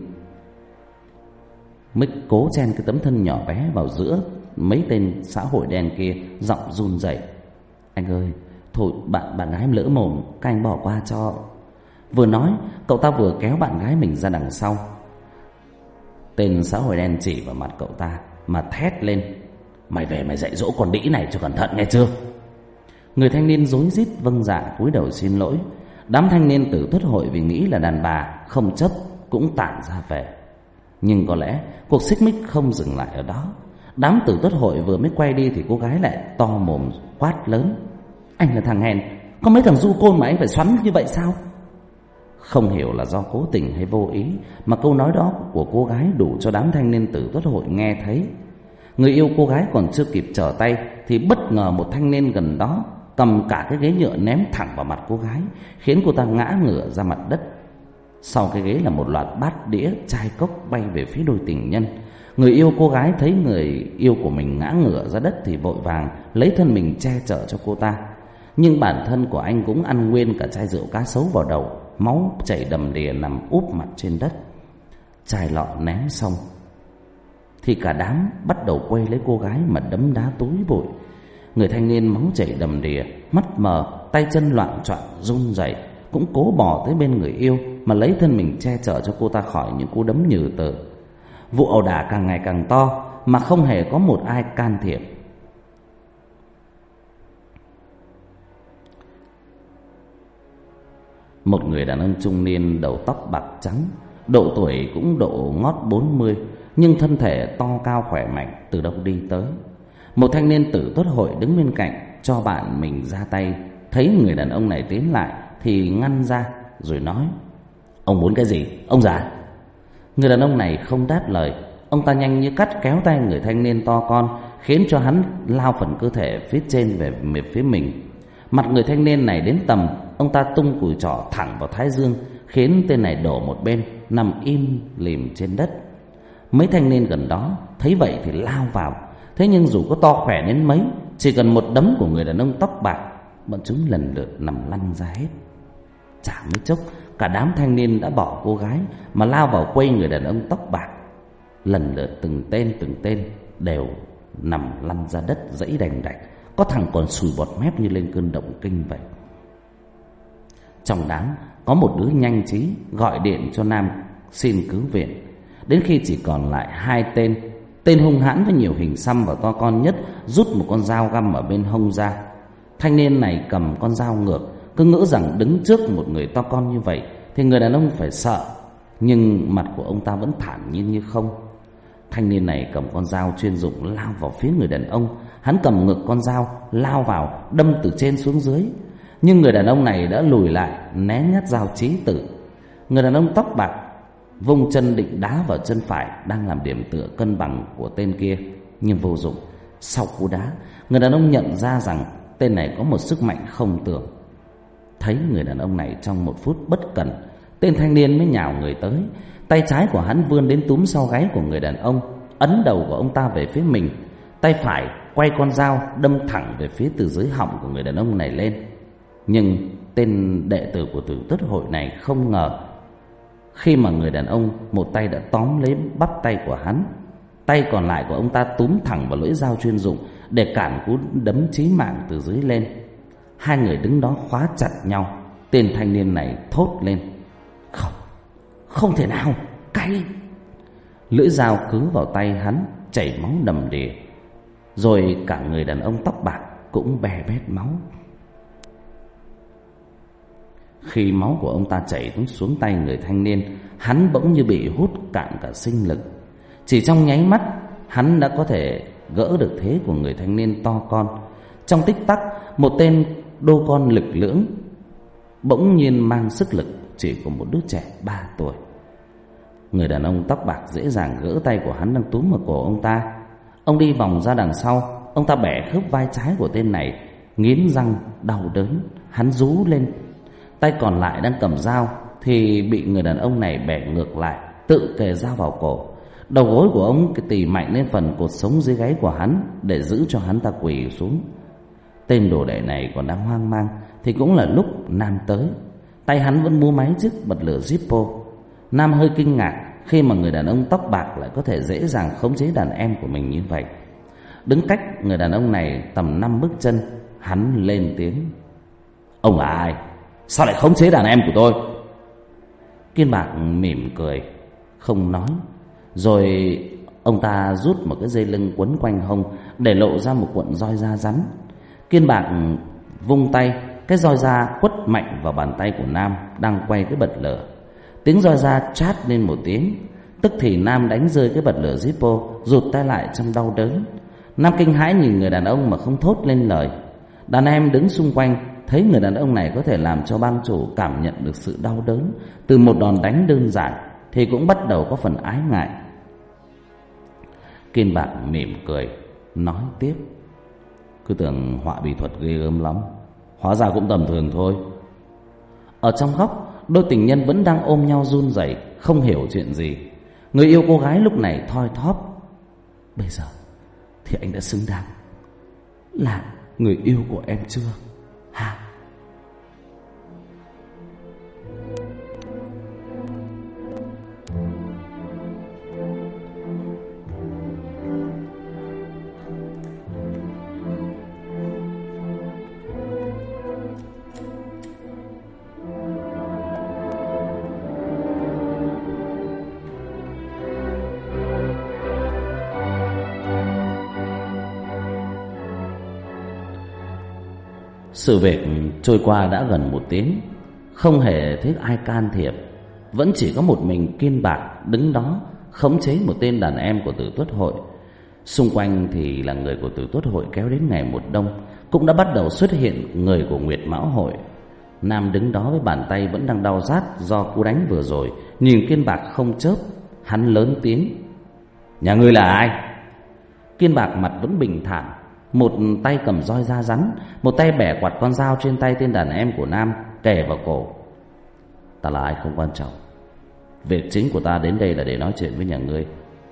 mới cố chen cái tấm thân nhỏ bé vào giữa mấy tên xã hội đen kia, giọng run rẩy: anh ơi, thôi bạn gái em lỡ mồm, các anh bỏ qua cho. Vừa nói, cậu ta vừa kéo bạn gái mình ra đằng sau. Tên xã hội đen chỉ vào mặt cậu ta mà thét lên: mày về mày dạy dỗ con đĩ này cho cẩn thận nghe chưa? Người thanh niên rối rít vâng dạ cúi đầu xin lỗi. Đám thanh niên Tử Tuất Hội vì nghĩ là đàn bà không chấp cũng tản ra về. Nhưng có lẽ cuộc xích mích không dừng lại ở đó. Đám Tử Tuất Hội vừa mới quay đi thì cô gái lại to mồm quát lớn: anh là thằng hèn, có mấy thằng du côn mà anh phải xoắn như vậy sao? Không hiểu là do cố tình hay vô ý mà câu nói đó của cô gái đủ cho đám thanh niên Tử Tuất Hội nghe thấy. Người yêu cô gái còn chưa kịp trở tay thì bất ngờ một thanh niên gần đó cầm cả cái ghế nhựa ném thẳng vào mặt cô gái, khiến cô ta ngã ngửa ra mặt đất. Sau cái ghế là một loạt bát đĩa, chai cốc bay về phía đôi tình nhân. Người yêu cô gái thấy người yêu của mình ngã ngửa ra đất thì vội vàng lấy thân mình che chở cho cô ta. Nhưng bản thân của anh cũng ăn nguyên cả chai rượu cá sấu vào đầu, máu chảy đầm đìa nằm úp mặt trên đất. Chai lọ ném xong thì cả đám bắt đầu quay lấy cô gái mà đấm đá túi bụi. Người thanh niên máu chảy đầm đìa, mắt mờ, tay chân loạng choạng run rẩy, cũng cố bò tới bên người yêu mà lấy thân mình che chở cho cô ta khỏi những cú đấm nhừ tử. Vụ ẩu đả càng ngày càng to mà không hề có một ai can thiệp. Một người đàn ông trung niên, đầu tóc bạc trắng, độ tuổi cũng độ ngót 40, nhưng thân thể to cao khỏe mạnh, từ đâu đi tới. Một thanh niên tử tốt hội đứng bên cạnh cho bạn mình ra tay, thấy người đàn ông này tiến lại thì ngăn ra rồi nói: "Ông muốn cái gì, ông già?" Người đàn ông này không đáp lời. Ông ta nhanh như cắt kéo tay người thanh niên to con, khiến cho hắn lao phần cơ thể phía trên về phía mình. Mặt người thanh niên này đến tầm, ông ta tung cùi trỏ thẳng vào thái dương, khiến tên này đổ một bên, nằm im lìm trên đất. Mấy thanh niên gần đó thấy vậy thì lao vào. Thế nhưng dù có to khỏe đến mấy, chỉ cần một đấm của người đàn ông tóc bạc, bọn chúng lần lượt nằm lăn ra hết. Chả mấy chốc, cả đám thanh niên đã bỏ cô gái mà lao vào quây người đàn ông tóc bạc. Lần lượt từng tên đều nằm lăn ra đất dãy đành đạch, có thằng còn sùi bọt mép như lên cơn động kinh vậy. Trong đám có một đứa nhanh trí gọi điện cho Nam xin cứu viện. Đến khi chỉ còn lại 2 tên hung hãn với nhiều hình xăm và to con nhất rút một con dao găm ở bên hông ra. Thanh niên này cầm con dao ngược, cứ ngỡ rằng đứng trước một người to con như vậy thì người đàn ông phải sợ, nhưng mặt của ông ta vẫn thản nhiên như không. Thanh niên này cầm con dao chuyên dụng lao vào phía người đàn ông. Hắn cầm ngược con dao lao vào đâm từ trên xuống dưới, nhưng người đàn ông này đã lùi lại né nhát dao chí tử. Người đàn ông tóc bạc vung chân định đá vào chân phải đang làm điểm tựa cân bằng của tên kia, nhưng vô dụng. Sau cú đá, người đàn ông nhận ra rằng tên này có một sức mạnh không tưởng. Thấy người đàn ông này trong một phút bất cẩn, tên thanh niên mới nhào người tới. Tay trái của hắn vươn đến túm sau gáy của người đàn ông, ấn đầu của ông ta về phía mình. Tay phải quay con dao đâm thẳng về phía từ dưới họng của người đàn ông này lên. Nhưng tên đệ tử của Tử Tuất hội này không ngờ, khi mà người đàn ông một tay đã tóm lấy bắp tay của hắn, tay còn lại của ông ta túm thẳng vào lưỡi dao chuyên dụng để cản cú đấm chí mạng từ dưới lên. Hai người đứng đó khóa chặt nhau. Tên thanh niên này thốt lên: Không thể nào, cay! Lưỡi dao cứ vào tay hắn, chảy máu đầm đìa. Rồi cả người đàn ông tóc bạc cũng bè bét máu. Khi máu của ông ta chảy xuống tay người thanh niên, hắn bỗng như bị hút cạn cả sinh lực. Chỉ trong nháy mắt, hắn đã có thể gỡ được thế của người thanh niên to con. Trong tích tắc, một tên đô con lực lưỡng bỗng nhiên mang sức lực chỉ của một đứa trẻ 3 tuổi. Người đàn ông tóc bạc dễ dàng gỡ tay của hắn đang túm vào cổ ông ta. Ông đi vòng ra đằng sau, ông ta bẻ khớp vai trái của tên này, nghiến răng đau đớn. Hắn rú lên. Tay còn lại đang cầm dao thì bị người đàn ông này bẻ ngược lại, tự kề dao vào cổ. Đầu gối của ông tì mạnh lên phần cột sống dưới gáy của hắn để giữ cho hắn ta quỳ xuống. Tên đồ đệ này còn đang hoang mang thì cũng là lúc Nam tới. Tay hắn vẫn múa máy chiếc bật lửa Zippo. Nam hơi kinh ngạc khi mà người đàn ông tóc bạc lại có thể dễ dàng khống chế đàn em của mình như vậy. Đứng cách người đàn ông này tầm 5 bước chân, hắn lên tiếng: Ông là ai? Sao lại khống chế đàn em của tôi? Kiên Bạc mỉm cười, không nói. Rồi ông ta rút một cái dây lưng quấn quanh hông để lộ ra một cuộn roi da rắn. Kiên Bạc vung tay, cái roi da quất mạnh vào bàn tay của Nam đang quay cái bật lửa. Tiếng roi da chát lên một tiếng. Tức thì Nam đánh rơi cái bật lửa Zippo, rụt tay lại trong đau đớn. Nam kinh hãi nhìn người đàn ông mà không thốt lên lời. Đàn em đứng xung quanh thấy người đàn ông này có thể làm cho bang chủ cảm nhận được sự đau đớn từ một đòn đánh đơn giản thì cũng bắt đầu có phần ái ngại. Kiên Bạc mỉm cười nói tiếp: Cứ tưởng họa bí thuật ghê gớm lắm, Hóa ra cũng tầm thường thôi. Ở trong góc, đôi tình nhân vẫn đang ôm nhau run rẩy, không hiểu chuyện gì. Người yêu cô gái lúc này thoi thóp: bây giờ thì anh đã xứng đáng là người yêu của em chưa hả? Sự việc trôi qua đã gần 1 tiếng, không hề thấy ai can thiệp. Vẫn chỉ có một mình Kiên Bạc đứng đó khống chế một tên đàn em của Tử Tuất Hội. Xung quanh thì là người của Tử Tuất Hội kéo đến ngày một đông. Cũng đã bắt đầu xuất hiện người của Nguyệt Mão Hội. Nam đứng đó với bàn tay vẫn đang đau rát do cú đánh vừa rồi, nhìn Kiên Bạc không chớp. Hắn lớn tiếng: nhà ngươi là ai? Kiên Bạc mặt vẫn bình thản, một tay cầm roi da rắn, một tay bẻ quạt con dao trên tay tên đàn em của Nam kề vào cổ. Ta là ai không quan trọng, việc chính của ta đến đây là để nói chuyện với nhà ngươi.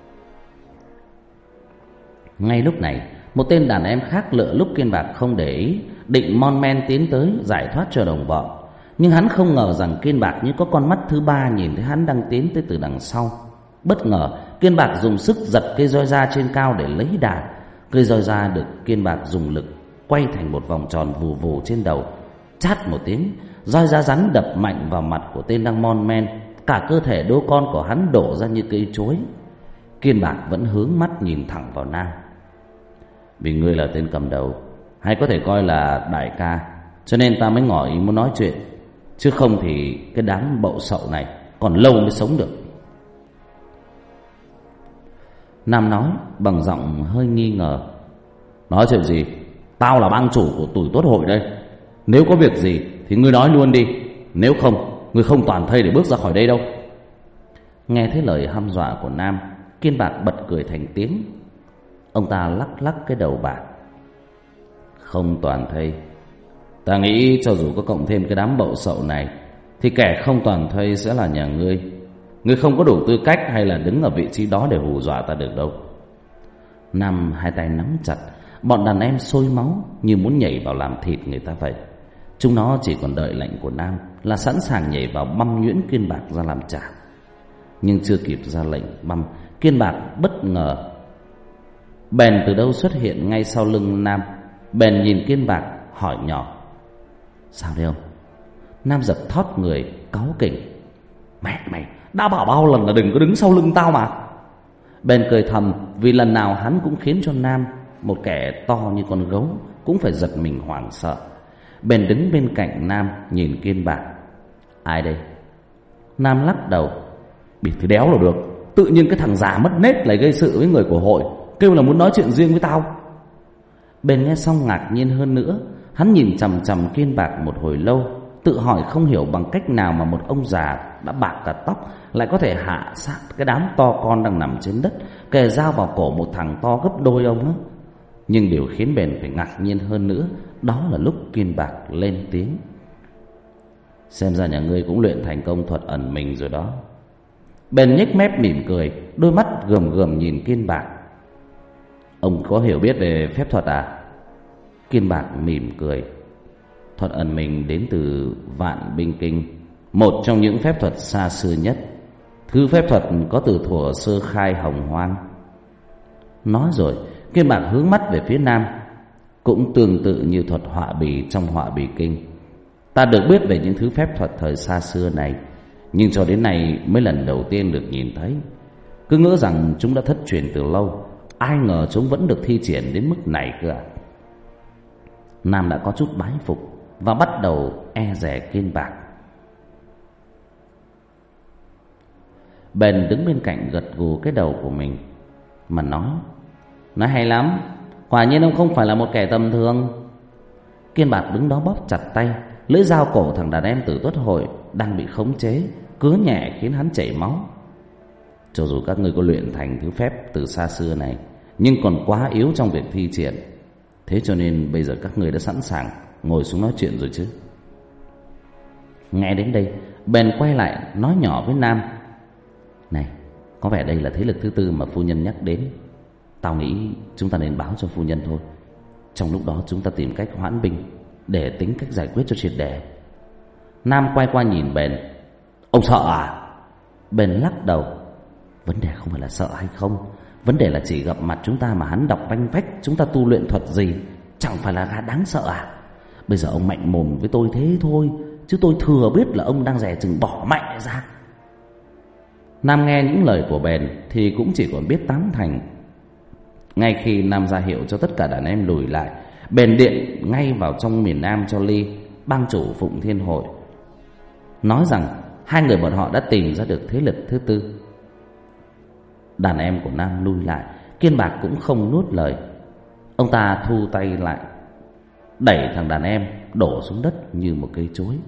Ngay lúc này, một tên đàn em khác lựa lúc Kiên Bạc không để ý, định mon men tiến tới giải thoát cho đồng bọn. Nhưng hắn không ngờ rằng Kiên Bạc như có con mắt thứ ba nhìn thấy hắn đang tiến tới từ đằng sau. Bất ngờ, Kiên Bạc dùng sức giật cây roi da trên cao để lấy đà. Cây roi da được Kiên Bạc dùng lực quay thành một vòng tròn vù vù trên đầu. Chát một tiếng, roi da rắn đập mạnh vào mặt của tên đang mon men. Cả cơ thể đứa con của hắn đổ ra như cây chuối. Kiên Bạc vẫn hướng mắt nhìn thẳng vào Nam. Vì ngươi là tên cầm đầu, hay có thể coi là đại ca, cho nên ta mới ngỏ ý muốn nói chuyện. Chứ không thì cái đám bậu sậu này còn lâu mới sống được. Nam nói bằng giọng hơi nghi ngờ: nói chuyện gì? Tao là bang chủ của Tử Tuất Hội đây. Nếu có việc gì thì ngươi nói luôn đi, nếu không ngươi không toàn thây để bước ra khỏi đây đâu. Nghe thấy lời hăm dọa của Nam, Kiên Bạc bật cười thành tiếng. Ông ta lắc lắc cái đầu bạc: không toàn thây? Ta nghĩ cho dù có cộng thêm cái đám bậu sậu này thì kẻ không toàn thây sẽ là nhà ngươi. Ngươi không có đủ tư cách hay là đứng ở vị trí đó để hù dọa ta được đâu. Nam hai tay nắm chặt, bọn đàn em sôi máu như muốn nhảy vào làm thịt người ta vậy. Chúng nó chỉ còn đợi lệnh của Nam là sẵn sàng nhảy vào băm nhuyễn Kiên Bạc ra làm trả. Nhưng chưa kịp ra lệnh băm, Kiên Bạc bất ngờ bèn từ đâu xuất hiện ngay sau lưng Nam. Bèn nhìn Kiên Bạc hỏi nhỏ: sao đấy ông? Nam giật thót người cáu kỉnh: mày đã bảo bao lần là đừng có đứng sau lưng tao mà. Bèn cười thầm vì lần nào hắn cũng khiến cho Nam, một kẻ to như con gấu, cũng phải giật mình hoảng sợ. Bèn đứng bên cạnh Nam nhìn Kiên Bạc: ai đây? Nam lắc đầu: bị thứ đéo là được. Tự nhiên cái thằng già mất nết lại gây sự với người của hội, kêu là muốn nói chuyện riêng với tao. Bèn nghe xong ngạc nhiên hơn nữa. Hắn nhìn chằm chằm Kiên Bạc một hồi lâu, tự hỏi không hiểu bằng cách nào mà một ông già đã bạc cả tóc lại có thể hạ sát cái đám to con đang nằm trên đất, kề dao vào cổ một thằng to gấp đôi ông ấy. Nhưng điều khiến bèn phải ngạc nhiên hơn nữa, đó là lúc Kiên Bạc lên tiếng: xem ra nhà ngươi cũng luyện thành công thuật ẩn mình rồi đó. Bèn nhếch mép mỉm cười, đôi mắt gườm gườm nhìn Kiên Bạc: ông có hiểu biết về phép thuật à? Kiên Bạc mỉm cười: thuật ẩn mình đến từ Vạn Binh Kinh, một trong những phép thuật xa xưa nhất. Thứ phép thuật có từ thuở sơ khai hồng hoang. Nói rồi, Kiên Bạc hướng mắt về phía Nam. Cũng tương tự như thuật họa bì trong Họa Bì Kinh. Ta được biết về những thứ phép thuật thời xa xưa này, nhưng cho đến nay mới lần đầu tiên được nhìn thấy. Cứ ngỡ rằng chúng đã thất truyền từ lâu, ai ngờ chúng vẫn được thi triển đến mức này cơ à. Nam đã có chút bái phục và bắt đầu e dè Kiên Bạc. Bèn đứng bên cạnh gật gù cái đầu của mình mà nói hay lắm, quả nhiên ông không phải là một kẻ tầm thường. Kiên Bạc đứng đó bóp chặt tay, lưỡi dao cổ thằng đàn em Tử Tuất Hội đang bị khống chế cứa nhẹ khiến hắn chảy máu. Cho dù các ngươi có luyện thành thứ phép từ xa xưa này, nhưng còn quá yếu trong việc thi triển. Thế cho nên bây giờ các ngươi đã sẵn sàng ngồi xuống nói chuyện rồi chứ. Nghe đến đây, bèn quay lại nói nhỏ với Nam: Này, có vẻ đây là thế lực thứ tư mà phu nhân nhắc đến. Tao nghĩ chúng ta nên báo cho phu nhân thôi. Trong lúc đó chúng ta tìm cách hoãn binh để tính cách giải quyết cho triệt để. Nam quay qua nhìn Bền: Ông sợ à? Bền lắc đầu: Vấn đề không phải là sợ hay không, vấn đề là chỉ gặp mặt chúng ta mà hắn đọc vanh vách chúng ta tu luyện thuật gì, chẳng phải là gã đáng sợ à? Bây giờ ông mạnh mồm với tôi thế thôi, chứ tôi thừa biết là ông đang dè chừng bỏ mẹ ra. Nam nghe những lời của Bền thì cũng chỉ còn biết tán thành. Ngay khi Nam ra hiệu cho tất cả đàn em lùi lại, Bền điện ngay vào trong miền Nam cho Ly, bang chủ Phụng Thiên Hội, nói rằng hai người bọn họ đã tìm ra được thế lực thứ tư. Đàn em của Nam lui lại, Kiên Bạc cũng không nuốt lời. Ông ta thu tay lại, đẩy thằng đàn em đổ xuống đất như một cây chối.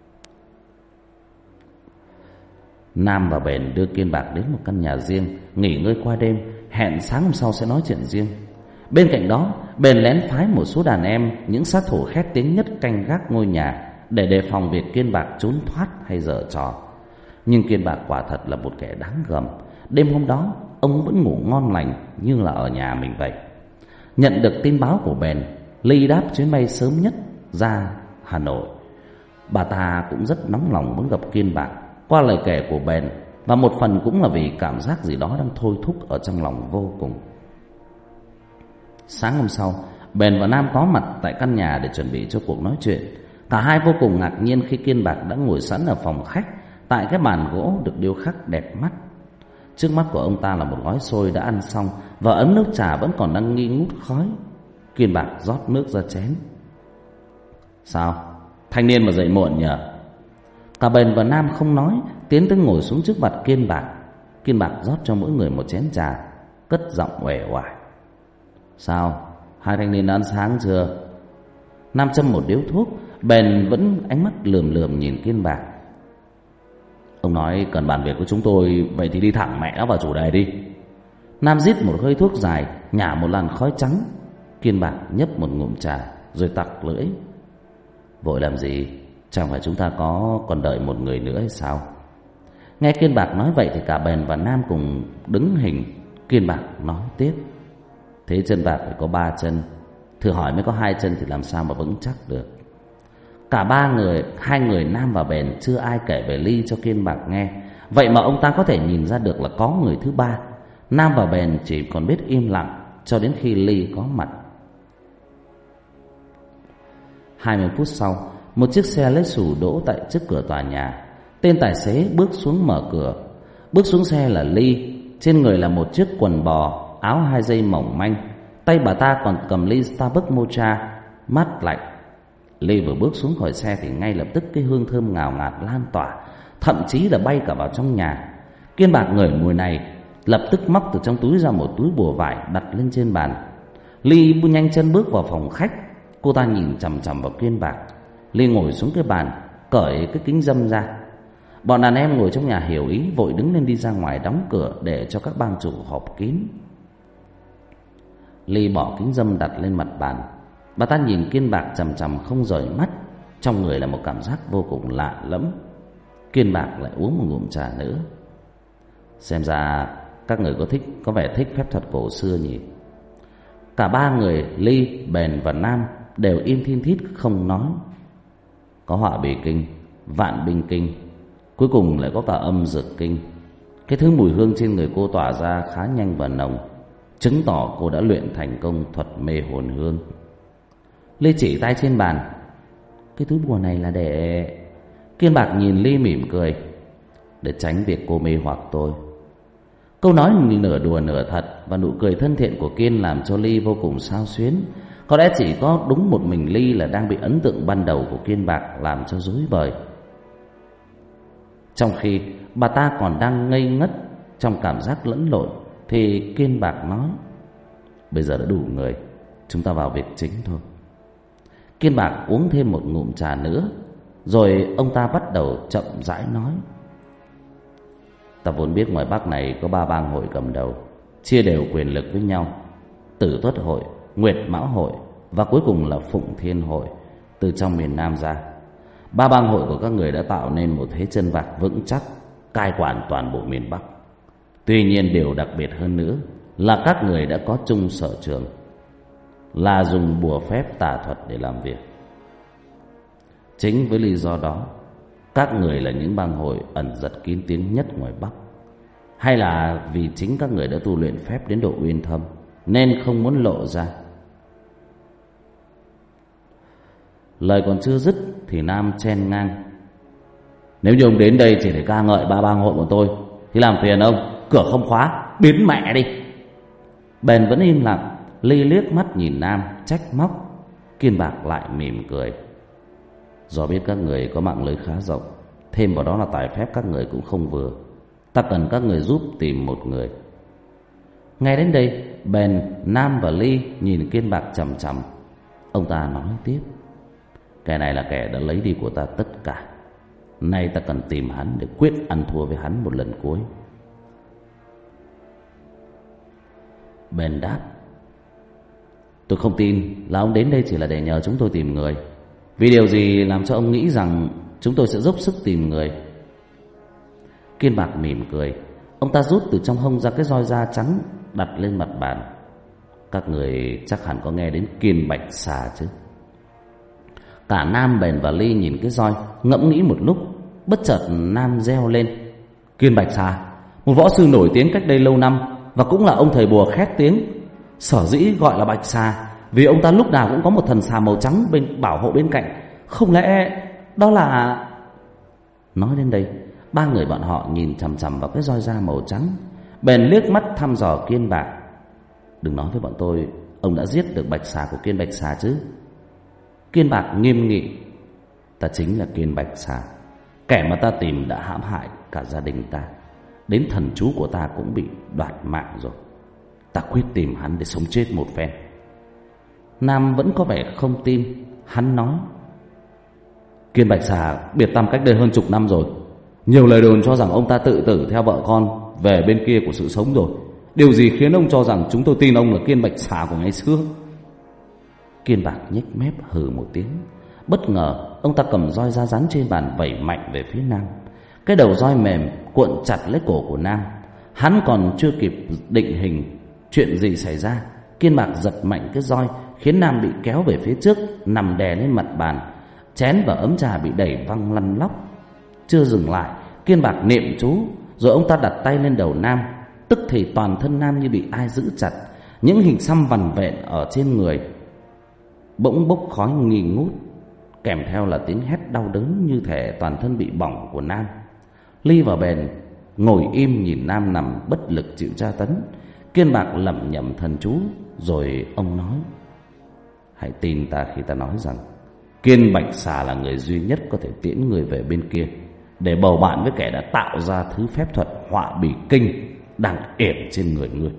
Nam và Bền đưa Kiên Bạc đến một căn nhà riêng nghỉ ngơi qua đêm, hẹn sáng hôm sau sẽ nói chuyện riêng. Bên cạnh đó, Bền lén phái một số đàn em, những sát thủ khét tiếng nhất, canh gác ngôi nhà để đề phòng việc Kiên Bạc trốn thoát hay giở trò. Nhưng Kiên Bạc quả thật là một kẻ đáng gờm. Đêm hôm đó, ông vẫn ngủ ngon lành như là ở nhà mình vậy. Nhận được tin báo của Bền, Ly đáp chuyến bay sớm nhất ra Hà Nội. Bà ta cũng rất nóng lòng muốn gặp Kiên Bạc. Qua lời kể của Bền, và một phần cũng là vì cảm giác gì đó đang thôi thúc ở trong lòng vô cùng. Sáng hôm sau, Bền và Nam có mặt tại căn nhà để chuẩn bị cho cuộc nói chuyện. Cả hai vô cùng ngạc nhiên khi Kiên Bạc đã ngồi sẵn ở phòng khách, tại cái bàn gỗ được điêu khắc đẹp mắt. Trước mắt của ông ta là một gói xôi đã ăn xong, và ấm nước trà vẫn còn đang nghi ngút khói. Kiên Bạc rót nước ra chén. Sao? Thanh niên mà dậy muộn nhỉ? Cả Bền và Nam không nói, tiến tới ngồi xuống trước mặt Kiên Bạc. Kiên Bạc rót cho mỗi người một chén trà, cất giọng uể oải: Sao? Hai thanh niên đã ăn sáng chưa? Nam châm một điếu thuốc, Bền vẫn ánh mắt lườm lườm nhìn Kiên Bạc. Ông nói cần bàn việc của chúng tôi, vậy thì đi thẳng mẹ nó vào chủ đề đi. Nam rít một hơi thuốc dài, nhả một làn khói trắng. Kiên Bạc nhấp một ngụm trà rồi tặc lưỡi: Vội làm gì? Chẳng phải chúng ta còn đợi một người nữa hay sao? Nghe Kiên Bạc nói vậy thì cả Bền và Nam cùng đứng hình. Kiên Bạc nói tiếp: Thế chân vạc phải có 3 chân, thử hỏi mới có 2 chân thì làm sao mà vững chắc được. Cả hai người Nam và Bền chưa ai kể về Ly cho Kiên Bạc nghe. Vậy mà ông ta có thể nhìn ra được là có người thứ ba. Nam và Bền chỉ còn biết im lặng cho đến khi Ly có mặt. 20 phút sau, một chiếc xe lết xù đỗ tại trước cửa tòa nhà. Tên tài xế bước xuống mở cửa. Bước xuống xe là Ly. Trên người là một chiếc quần bò, áo 2 dây mỏng manh. Tay bà ta còn cầm ly Starbucks Mocha mát lạnh. Ly vừa bước xuống khỏi xe thì ngay lập tức cái hương thơm ngào ngạt lan tỏa, thậm chí là bay cả vào trong nhà. Kiên Bạc ngửi mùi này, lập tức móc từ trong túi ra một túi bùa vải đặt lên trên bàn. Ly nhanh chân bước vào phòng khách. Cô ta nhìn chằm chằm vào Kiên Bạc. Ly ngồi xuống cái bàn, cởi cái kính râm ra. Bọn đàn em ngồi trong nhà hiểu ý, vội đứng lên đi ra ngoài đóng cửa để cho các bang chủ họp kín. Ly bỏ kính râm đặt lên mặt bàn. Bà ta nhìn Kiên Bạc chằm chằm không rời mắt, trong người là một cảm giác vô cùng lạ lẫm. Kiên Bạc lại uống một ngụm trà nữa. Xem ra các người có vẻ thích phép thuật cổ xưa nhỉ? Cả ba người Ly, Bền và Nam đều im thin thít không nói. Có họa bì kinh, vạn binh kinh, cuối cùng lại có cả âm dược kinh. Cái thứ mùi hương trên người cô tỏa ra khá nhanh và nồng, chứng tỏ cô đã luyện thành công thuật mê hồn hương. Ly chỉ tay trên bàn: Cái túi bùa này là để... Kiên Bạc nhìn Ly mỉm cười: Để tránh việc cô mê hoặc tôi. Câu nói nửa đùa nửa thật, và nụ cười thân thiện của Kiên làm cho Ly vô cùng xao xuyến. Có lẽ chỉ có đúng một mình Ly là đang bị ấn tượng ban đầu của Kiên Bạc làm cho rối bời. Trong khi bà ta còn đang ngây ngất trong cảm giác lẫn lộn thì Kiên Bạc nói: Bây giờ đã đủ người, chúng ta vào việc chính thôi. Kiên Bạc uống thêm một ngụm trà nữa, rồi ông ta bắt đầu chậm rãi nói: Ta vốn biết ngoài Bắc này có 3 bang hội cầm đầu, chia đều quyền lực với nhau: Tử Tuất hội, Nguyệt Mão hội và cuối cùng là Phụng Thiên hội. Từ trong miền Nam ra, ba bang hội của các người đã tạo nên một thế chân vạc vững chắc, cai quản toàn bộ miền Bắc. Tuy nhiên điều đặc biệt hơn nữa là các người đã có chung sở trường, là dùng bùa phép tà thuật để làm việc. Chính với lý do đó, các người là những bang hội ẩn giật kín tiếng nhất ngoài Bắc, hay là vì chính các người đã tu luyện phép đến độ uyên thâm nên không muốn lộ ra? Lời còn chưa dứt thì Nam chen ngang: Nếu như ông đến đây chỉ để ca ngợi ba bang hội của tôi thì làm phiền ông cửa không khóa, biến mẹ đi. Bền vẫn im lặng. Ly liếc mắt nhìn Nam trách móc. Kiên Bạc lại mỉm cười: Do biết các người có mạng lưới khá rộng, thêm vào đó là tài phép các người cũng không vừa, ta cần các người giúp tìm một người. Ngay đến đây, Bền, Nam và Ly nhìn Kiên Bạc chằm chằm. Ông ta nói tiếp: Kẻ này là kẻ đã lấy đi của ta tất cả. Nay ta cần tìm hắn để quyết ăn thua với hắn một lần cuối. Bền đáp: Tôi không tin là ông đến đây chỉ là để nhờ chúng tôi tìm người. Vì điều gì làm cho ông nghĩ rằng chúng tôi sẽ dốc sức tìm người? Kiên Bạc mỉm cười. Ông ta rút từ trong hông ra cái roi da trắng, đặt lên mặt bàn. Các người chắc hẳn có nghe đến Kiên Bạch Xà chứ? Cả Nam, Bền và Ly nhìn cái roi, ngẫm nghĩ một lúc. Bất chợt Nam reo lên: Kiên Bạch Xà, một võ sư nổi tiếng cách đây lâu năm, và cũng là ông thầy bùa khét tiếng. Sở dĩ gọi là Bạch Xà vì ông ta lúc nào cũng có một thần xà màu trắng bảo hộ bên cạnh. Không lẽ đó là... Nói đến đây, ba người bọn họ nhìn chằm chằm vào cái roi da màu trắng. Bền liếc mắt thăm dò Kiên Bạc: Đừng nói với bọn tôi ông đã giết được Bạch Xà của Kiên Bạch Xà chứ? Kiên Bạc nghiêm nghị: Ta chính là Kiên Bạch Xà, kẻ mà ta tìm đã hãm hại cả gia đình ta, đến thần chú của ta cũng bị đoạt mạng rồi. Ta quyết tìm hắn để sống chết một phen. Nam vẫn có vẻ không tin. Hắn nói: Kiên Bạch Xà biệt tăm cách đây hơn chục năm rồi. Nhiều lời đồn cho rằng ông ta tự tử theo vợ con về bên kia của sự sống rồi. Điều gì khiến ông cho rằng chúng tôi tin ông là Kiên Bạch Xà của ngày xưa? Kiên Bạc nhếch mép hừ một tiếng. Bất ngờ ông ta cầm roi da rắn trên bàn vẩy mạnh về phía Nam. Cái đầu roi mềm cuộn chặt lấy cổ của Nam. Hắn còn chưa kịp định hình chuyện gì xảy ra, Kiên Bạc giật mạnh cái roi khiến Nam bị kéo về phía trước, nằm đè lên mặt bàn. Chén và ấm trà bị đẩy văng lăn lóc. Chưa dừng lại, Kiên Bạc niệm chú, rồi ông ta đặt tay lên đầu Nam. Tức thì toàn thân Nam như bị ai giữ chặt. Những hình xăm vằn vện ở trên người bỗng bốc khói nghi ngút, kèm theo là tiếng hét đau đớn như thể toàn thân bị bỏng của Nam. Ly và Bền ngồi im nhìn Nam nằm bất lực chịu tra tấn. Kiên Bạc lẩm nhẩm thần chú, rồi ông nói: Hãy tin ta khi ta nói rằng Kiên Bạch Xà là người duy nhất có thể tiễn người về bên kia để bầu bạn với kẻ đã tạo ra thứ phép thuật họa bì kinh đang yểm trên người ngươi.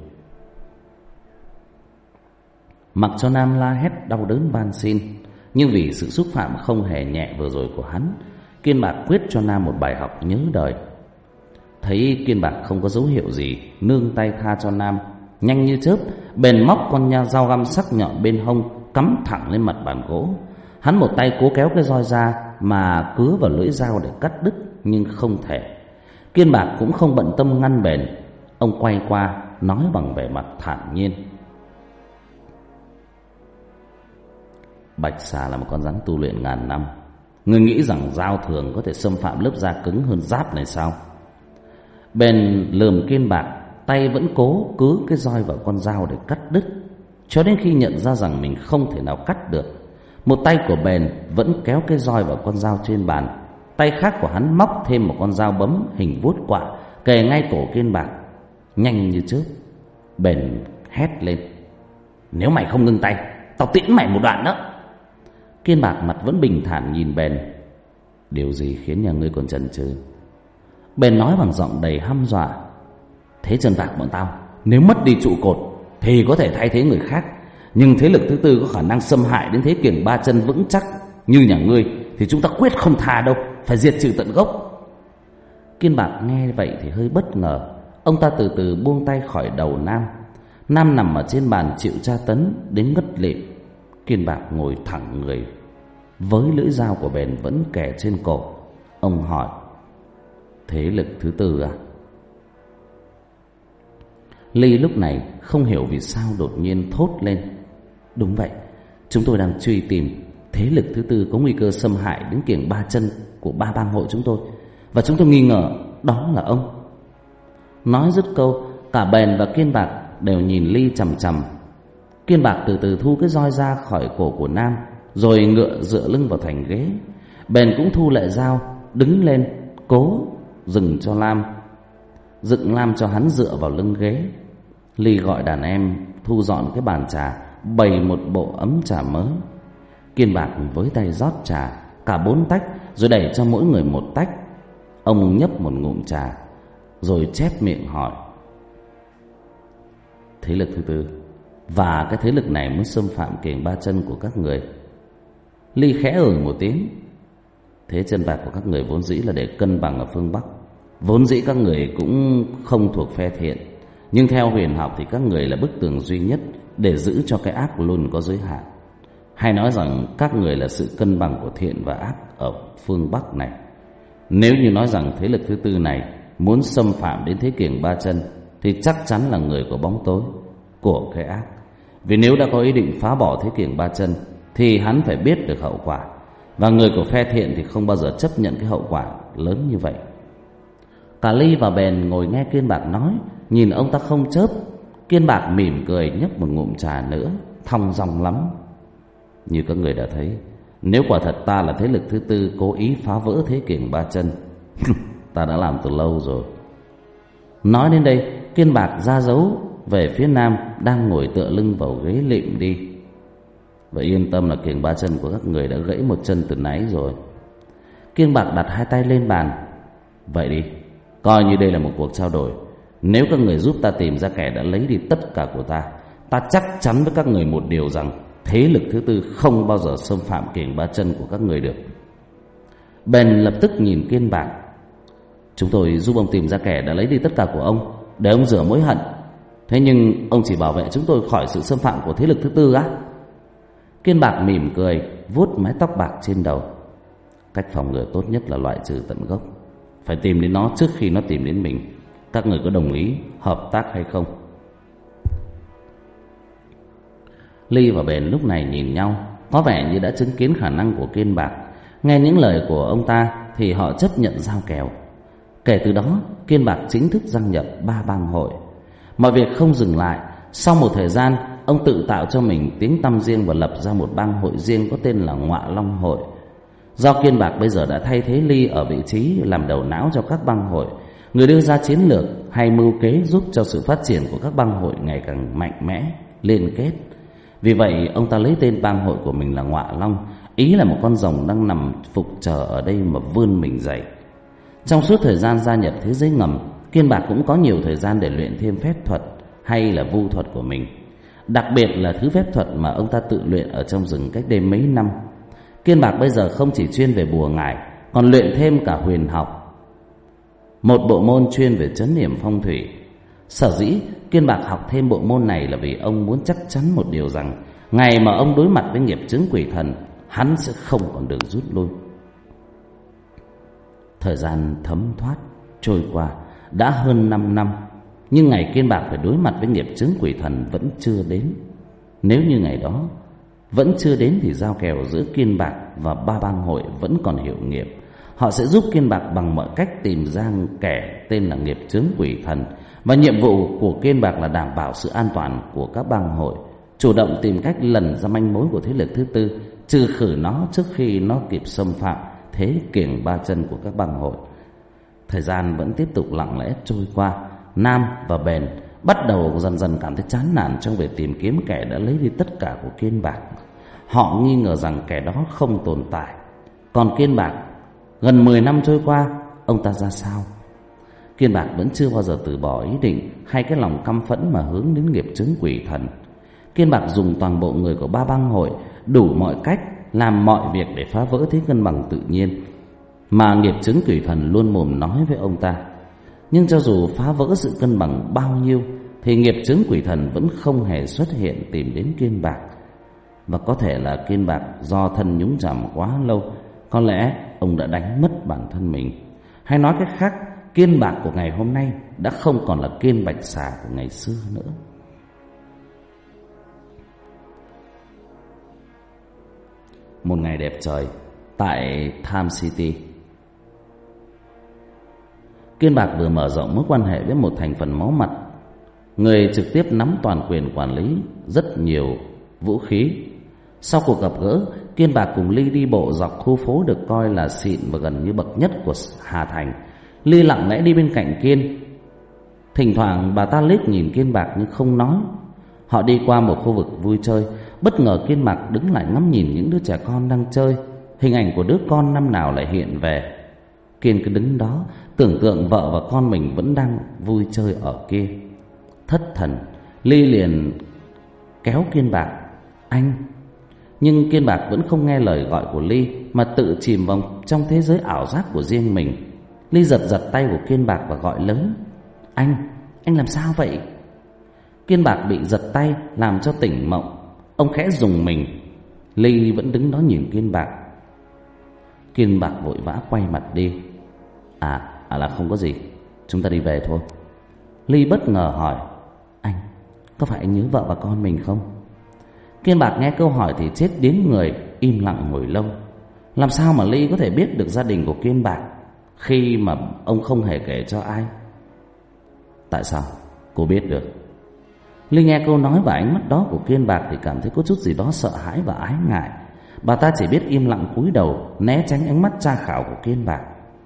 Mặc cho Nam la hét đau đớn van xin, nhưng vì sự xúc phạm không hề nhẹ vừa rồi của hắn, Kiên Bạc quyết cho Nam một bài học nhớ đời. Thấy Kiên Bạc không có dấu hiệu gì, nương tay tha cho Nam. Nhanh như chớp, Bền móc con dao găm sắc nhọn bên hông cắm thẳng lên mặt bàn gỗ. Hắn một tay cố kéo cái roi ra mà cứa vào lưỡi dao để cắt đứt, nhưng không thể. Kiên Bạc cũng không bận tâm ngăn Bền. Ông quay qua nói bằng vẻ mặt thản nhiên: Bạch Xà là một con rắn tu luyện ngàn năm. Ngươi nghĩ rằng dao thường có thể xâm phạm lớp da cứng hơn giáp này sao? Bền lườm Kiên Bạc, tay vẫn cố cứ cái roi vào con dao để cắt đứt, cho đến khi nhận ra rằng mình không thể nào cắt được. Một tay của Bền vẫn kéo cái roi vào con dao trên bàn, tay khác của hắn móc thêm một con dao bấm hình vuốt quạ kề ngay cổ Kiên Bạc. Nhanh như chớp, Bền hét lên: Nếu mày không ngưng tay, tao tiễn mày một đoạn đó. Kiên Bạc mặt vẫn bình thản nhìn Bền: Điều gì khiến nhà ngươi còn chần chừ? Bền nói bằng giọng đầy hăm dọa: Thế chân vạc bọn tao nếu mất đi trụ cột thì có thể thay thế người khác, nhưng thế lực thứ tư có khả năng xâm hại đến thế kiềng ba chân vững chắc như nhà ngươi thì chúng ta quyết không tha đâu, phải diệt trừ tận gốc. Kiên Bạc nghe vậy thì hơi bất ngờ. Ông ta từ từ buông tay khỏi đầu Nam. Nam nằm ở trên bàn chịu tra tấn đến ngất lịm. Kiên Bạc ngồi thẳng người, với lưỡi dao của Bền vẫn kề trên cổ. Ông hỏi: thế lực thứ tư à? Ly lúc này không hiểu vì sao đột nhiên thốt lên: đúng vậy, chúng tôi đang truy tìm thế lực thứ tư có nguy cơ xâm hại đến kiểng ba chân của ba bang hội chúng tôi, và chúng tôi nghi ngờ đó là ông. Nói dứt câu, cả Bền và Kiên Bạc đều nhìn Ly chằm chằm. Kiên Bạc từ từ thu cái roi ra khỏi cổ của Nam, rồi ngựa dựa lưng vào thành ghế. Bền cũng thu lại dao, đứng lên cố dựng Lam cho hắn dựa vào lưng ghế. Ly gọi đàn em thu dọn cái bàn trà, bày một bộ ấm trà mới. Kiên Bạc với tay rót trà, cả 4 tách, rồi đẩy cho mỗi người một tách. Ông nhấp một ngụm trà, rồi chép miệng hỏi: thế lực thứ tư, và cái thế lực này muốn xâm phạm kiểng ba chân của các người? Ly khẽ một tiếng: thế chân bạc của các người vốn dĩ là để cân bằng ở phương Bắc. Vốn dĩ các người cũng không thuộc phe thiện, nhưng theo huyền học thì các người là bức tường duy nhất để giữ cho cái ác luôn có giới hạn. Hay nói rằng các người là sự cân bằng của thiện và ác ở phương Bắc này. Nếu như nói rằng thế lực thứ tư này muốn xâm phạm đến thế kiểng ba chân thì chắc chắn là người của bóng tối, của cái ác. Vì nếu đã có ý định phá bỏ thế kiểng ba chân thì hắn phải biết được hậu quả, và người của phe thiện thì không bao giờ chấp nhận cái hậu quả lớn như vậy. Cả Ly và Bền ngồi nghe Kiên Bạc nói, nhìn ông ta không chớp. Kiên Bạc mỉm cười nhấp một ngụm trà nữa, thong dong lắm: như các người đã thấy, nếu quả thật ta là thế lực thứ tư cố ý phá vỡ thế kiểng ba chân, ta đã làm từ lâu rồi. Nói đến đây, Kiên Bạc ra dấu về phía Nam đang ngồi tựa lưng vào ghế lịm đi: vậy yên tâm là kiểng ba chân của các người đã gãy một chân từ nãy rồi. Kiên Bạc đặt 2 tay lên bàn: vậy đi, coi như đây là một cuộc trao đổi. Nếu các người giúp ta tìm ra kẻ đã lấy đi tất cả của ta, ta chắc chắn với các người một điều rằng thế lực thứ tư không bao giờ xâm phạm kiểng ba chân của các người được. Bền lập tức nhìn Kiên Bạc: chúng tôi giúp ông tìm ra kẻ đã lấy đi tất cả của ông để ông rửa mối hận. Thế nhưng ông chỉ bảo vệ chúng tôi khỏi sự xâm phạm của thế lực thứ tư á? Kiên Bạc mỉm cười, vuốt mái tóc bạc trên đầu: cách phòng ngừa tốt nhất là loại trừ tận gốc. Phải tìm đến nó trước khi nó tìm đến mình. Các người có đồng ý hợp tác hay không? Ly và Bền lúc này nhìn nhau, có vẻ như đã chứng kiến khả năng của Kiên Bạc. Nghe những lời của ông ta thì họ chấp nhận giao kèo. Kể từ đó, Kiên Bạc chính thức gia nhập 3 bang hội. Mọi việc không dừng lại. Sau một thời gian, ông tự tạo cho mình tiếng tăm riêng và lập ra một bang hội riêng có tên là Ngọa Long Hội. Do Kiên Bạc bây giờ đã thay thế Ly ở vị trí làm đầu não cho các bang hội, người đưa ra chiến lược hay mưu kế giúp cho sự phát triển của các bang hội ngày càng mạnh mẽ, liên kết. Vì vậy, ông ta lấy tên bang hội của mình là Ngọa Long, ý là một con rồng đang nằm phục chờ ở đây mà vươn mình dậy. Trong suốt thời gian gia nhập thế giới ngầm, Kiên Bạc cũng có nhiều thời gian để luyện thêm phép thuật hay là vu thuật của mình. Đặc biệt là thứ phép thuật mà ông ta tự luyện ở trong rừng cách đây mấy năm. Kiên Bạc bây giờ không chỉ chuyên về bùa ngải, còn luyện thêm cả huyền học, một bộ môn chuyên về trấn yểm phong thủy. Sở dĩ Kiên Bạc học thêm bộ môn này là vì ông muốn chắc chắn một điều rằng ngày mà ông đối mặt với nghiệp chướng quỷ thần, hắn sẽ không còn đường rút lui. Thời gian thấm thoát trôi qua đã hơn 5 năm, nhưng ngày Kiên Bạc phải đối mặt với nghiệp chướng quỷ thần vẫn chưa đến. Nếu như ngày đó vẫn chưa đến thì giao kèo giữa Kiên Bạc và 3 bang hội vẫn còn hiệu nghiệm. Họ sẽ giúp Kiên Bạc bằng mọi cách tìm ra kẻ tên là nghiệp chướng quỷ thần, và nhiệm vụ của Kiên Bạc là đảm bảo sự an toàn của các bang hội, chủ động tìm cách lần ra manh mối của thế lực thứ tư, trừ khử nó trước khi nó kịp xâm phạm thế kiểng ba chân của các bang hội. Thời gian vẫn tiếp tục lặng lẽ trôi qua. Nam và Bền bắt đầu dần dần cảm thấy chán nản trong việc tìm kiếm kẻ đã lấy đi tất cả của Kiên Bạc. Họ nghi ngờ rằng kẻ đó không tồn tại. Còn Kiên Bạc, gần 10 năm trôi qua, ông ta ra sao? Kiên Bạc vẫn chưa bao giờ từ bỏ ý định hay cái lòng căm phẫn mà hướng đến nghiệp chướng quỷ thần. Kiên Bạc dùng toàn bộ người của 3 bang hội, đủ mọi cách làm mọi việc để phá vỡ thế cân bằng tự nhiên mà nghiệp chướng quỷ thần luôn mồm nói với ông ta. Nhưng cho dù phá vỡ sự cân bằng bao nhiêu thì nghiệp chướng quỷ thần vẫn không hề xuất hiện tìm đến Kiên Bạc. Và có thể là Kiên Bạc do thân nhúng chàm quá lâu, có lẽ ông đã đánh mất bản thân mình. Hay nói cách khác, Kiên Bạc của ngày hôm nay đã không còn là Kiên Bạch Xà của ngày xưa nữa. Một ngày đẹp trời tại Time City, Kiên Bạc vừa mở rộng mối quan hệ với một thành phần máu mặt, người trực tiếp nắm toàn quyền quản lý rất nhiều vũ khí. Sau cuộc gặp gỡ, Kiên Bạc cùng Ly đi bộ dọc khu phố được coi là xịn và gần như bậc nhất của Hà Thành. Ly lặng lẽ đi bên cạnh Kiên. Thỉnh thoảng bà ta liếc nhìn Kiên Bạc nhưng không nói. Họ đi qua một khu vực vui chơi. Bất ngờ Kiên Bạc đứng lại ngắm nhìn những đứa trẻ con đang chơi. Hình ảnh của đứa con năm nào lại hiện về. Kiên cứ đứng đó tưởng tượng vợ và con mình vẫn đang vui chơi ở kia. Thất thần, Ly liền kéo Kiên Bạc: "Anh." Nhưng Kiên Bạc vẫn không nghe lời gọi của Ly, mà tự chìm vào trong thế giới ảo giác của riêng mình. Ly giật giật tay của Kiên Bạc và gọi lớn: Anh làm sao vậy?" Kiên Bạc bị giật tay làm cho tỉnh mộng. Ông khẽ rùng mình. Ly vẫn đứng đó nhìn Kiên Bạc. Kiên Bạc vội vã quay mặt đi. Là không có gì, chúng ta đi về thôi. Ly bất ngờ hỏi: "Anh, có phải anh nhớ vợ và con mình không?" Kiên Bạc nghe câu hỏi thì chết điếng người, im lặng hồi lâu. Làm sao mà Ly có thể biết được gia đình của Kiên Bạc khi mà ông không hề kể cho ai? "Tại sao cô biết được?" Ly nghe câu nói và ánh mắt đó của Kiên Bạc thì cảm thấy có chút gì đó sợ hãi và ái ngại. Bà ta chỉ biết im lặng cúi đầu, né tránh ánh mắt tra khảo của Kiên Bạc.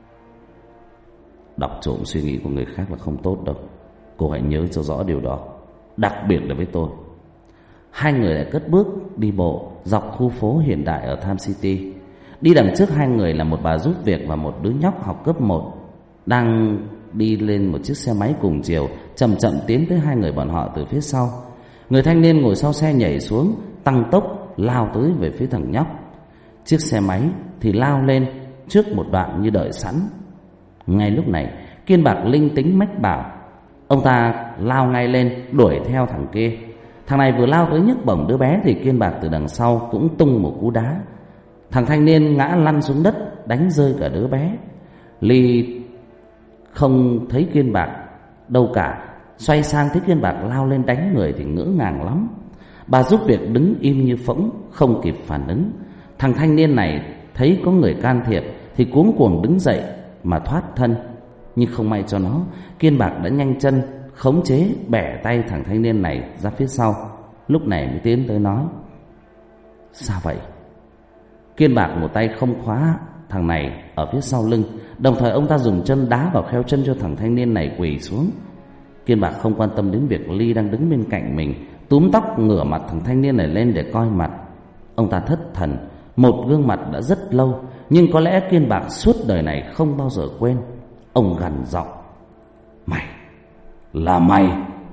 "Đọc trộm suy nghĩ của người khác là không tốt đâu. Cô hãy nhớ cho rõ điều đó, đặc biệt là với tôi." Hai người lại cất bước đi bộ dọc khu phố hiện đại ở Time City. Đi đằng trước hai người là một bà giúp việc và một đứa nhóc học cấp 1 đang đi lên một chiếc xe máy cùng chiều, chậm chậm tiến tới hai người bọn họ từ phía sau. Người thanh niên ngồi sau xe nhảy xuống, tăng tốc lao tới về phía thằng nhóc. Chiếc xe máy thì lao lên trước một đoạn như đợi sẵn. Ngay lúc này, Kiên Bạc linh tính mách bảo. Ông ta lao ngay lên đuổi theo thằng kia. Thằng này vừa lao tới nhấc bổng đứa bé thì Kiên Bạc từ đằng sau cũng tung một cú đá. Thằng thanh niên ngã lăn xuống đất, đánh rơi cả đứa bé. Ly không thấy Kiên Bạc đâu cả, xoay sang thấy Kiên Bạc lao lên đánh người thì ngỡ ngàng lắm. Bà giúp việc đứng im như phỗng, không kịp phản ứng. Thằng thanh niên này thấy có người can thiệp thì cuống cuồng đứng dậy mà thoát thân. Nhưng không may cho nó, Kiên Bạc đã nhanh chân khống chế bẻ tay thằng thanh niên này ra phía sau. Lúc này mới tiến tới nói: "Sao vậy?" Kiên Bạc một tay không khóa thằng này ở phía sau lưng, đồng thời ông ta dùng chân đá vào khéo chân cho thằng thanh niên này quỳ xuống. Kiên Bạc không quan tâm đến việc Ly đang đứng bên cạnh mình, túm tóc ngửa mặt thằng thanh niên này lên để coi mặt. Ông ta thất thần, một gương mặt đã rất lâu, nhưng có lẽ Kiên Bạc suốt đời này không bao giờ quên. Ông gằn giọng: "Mày là mày."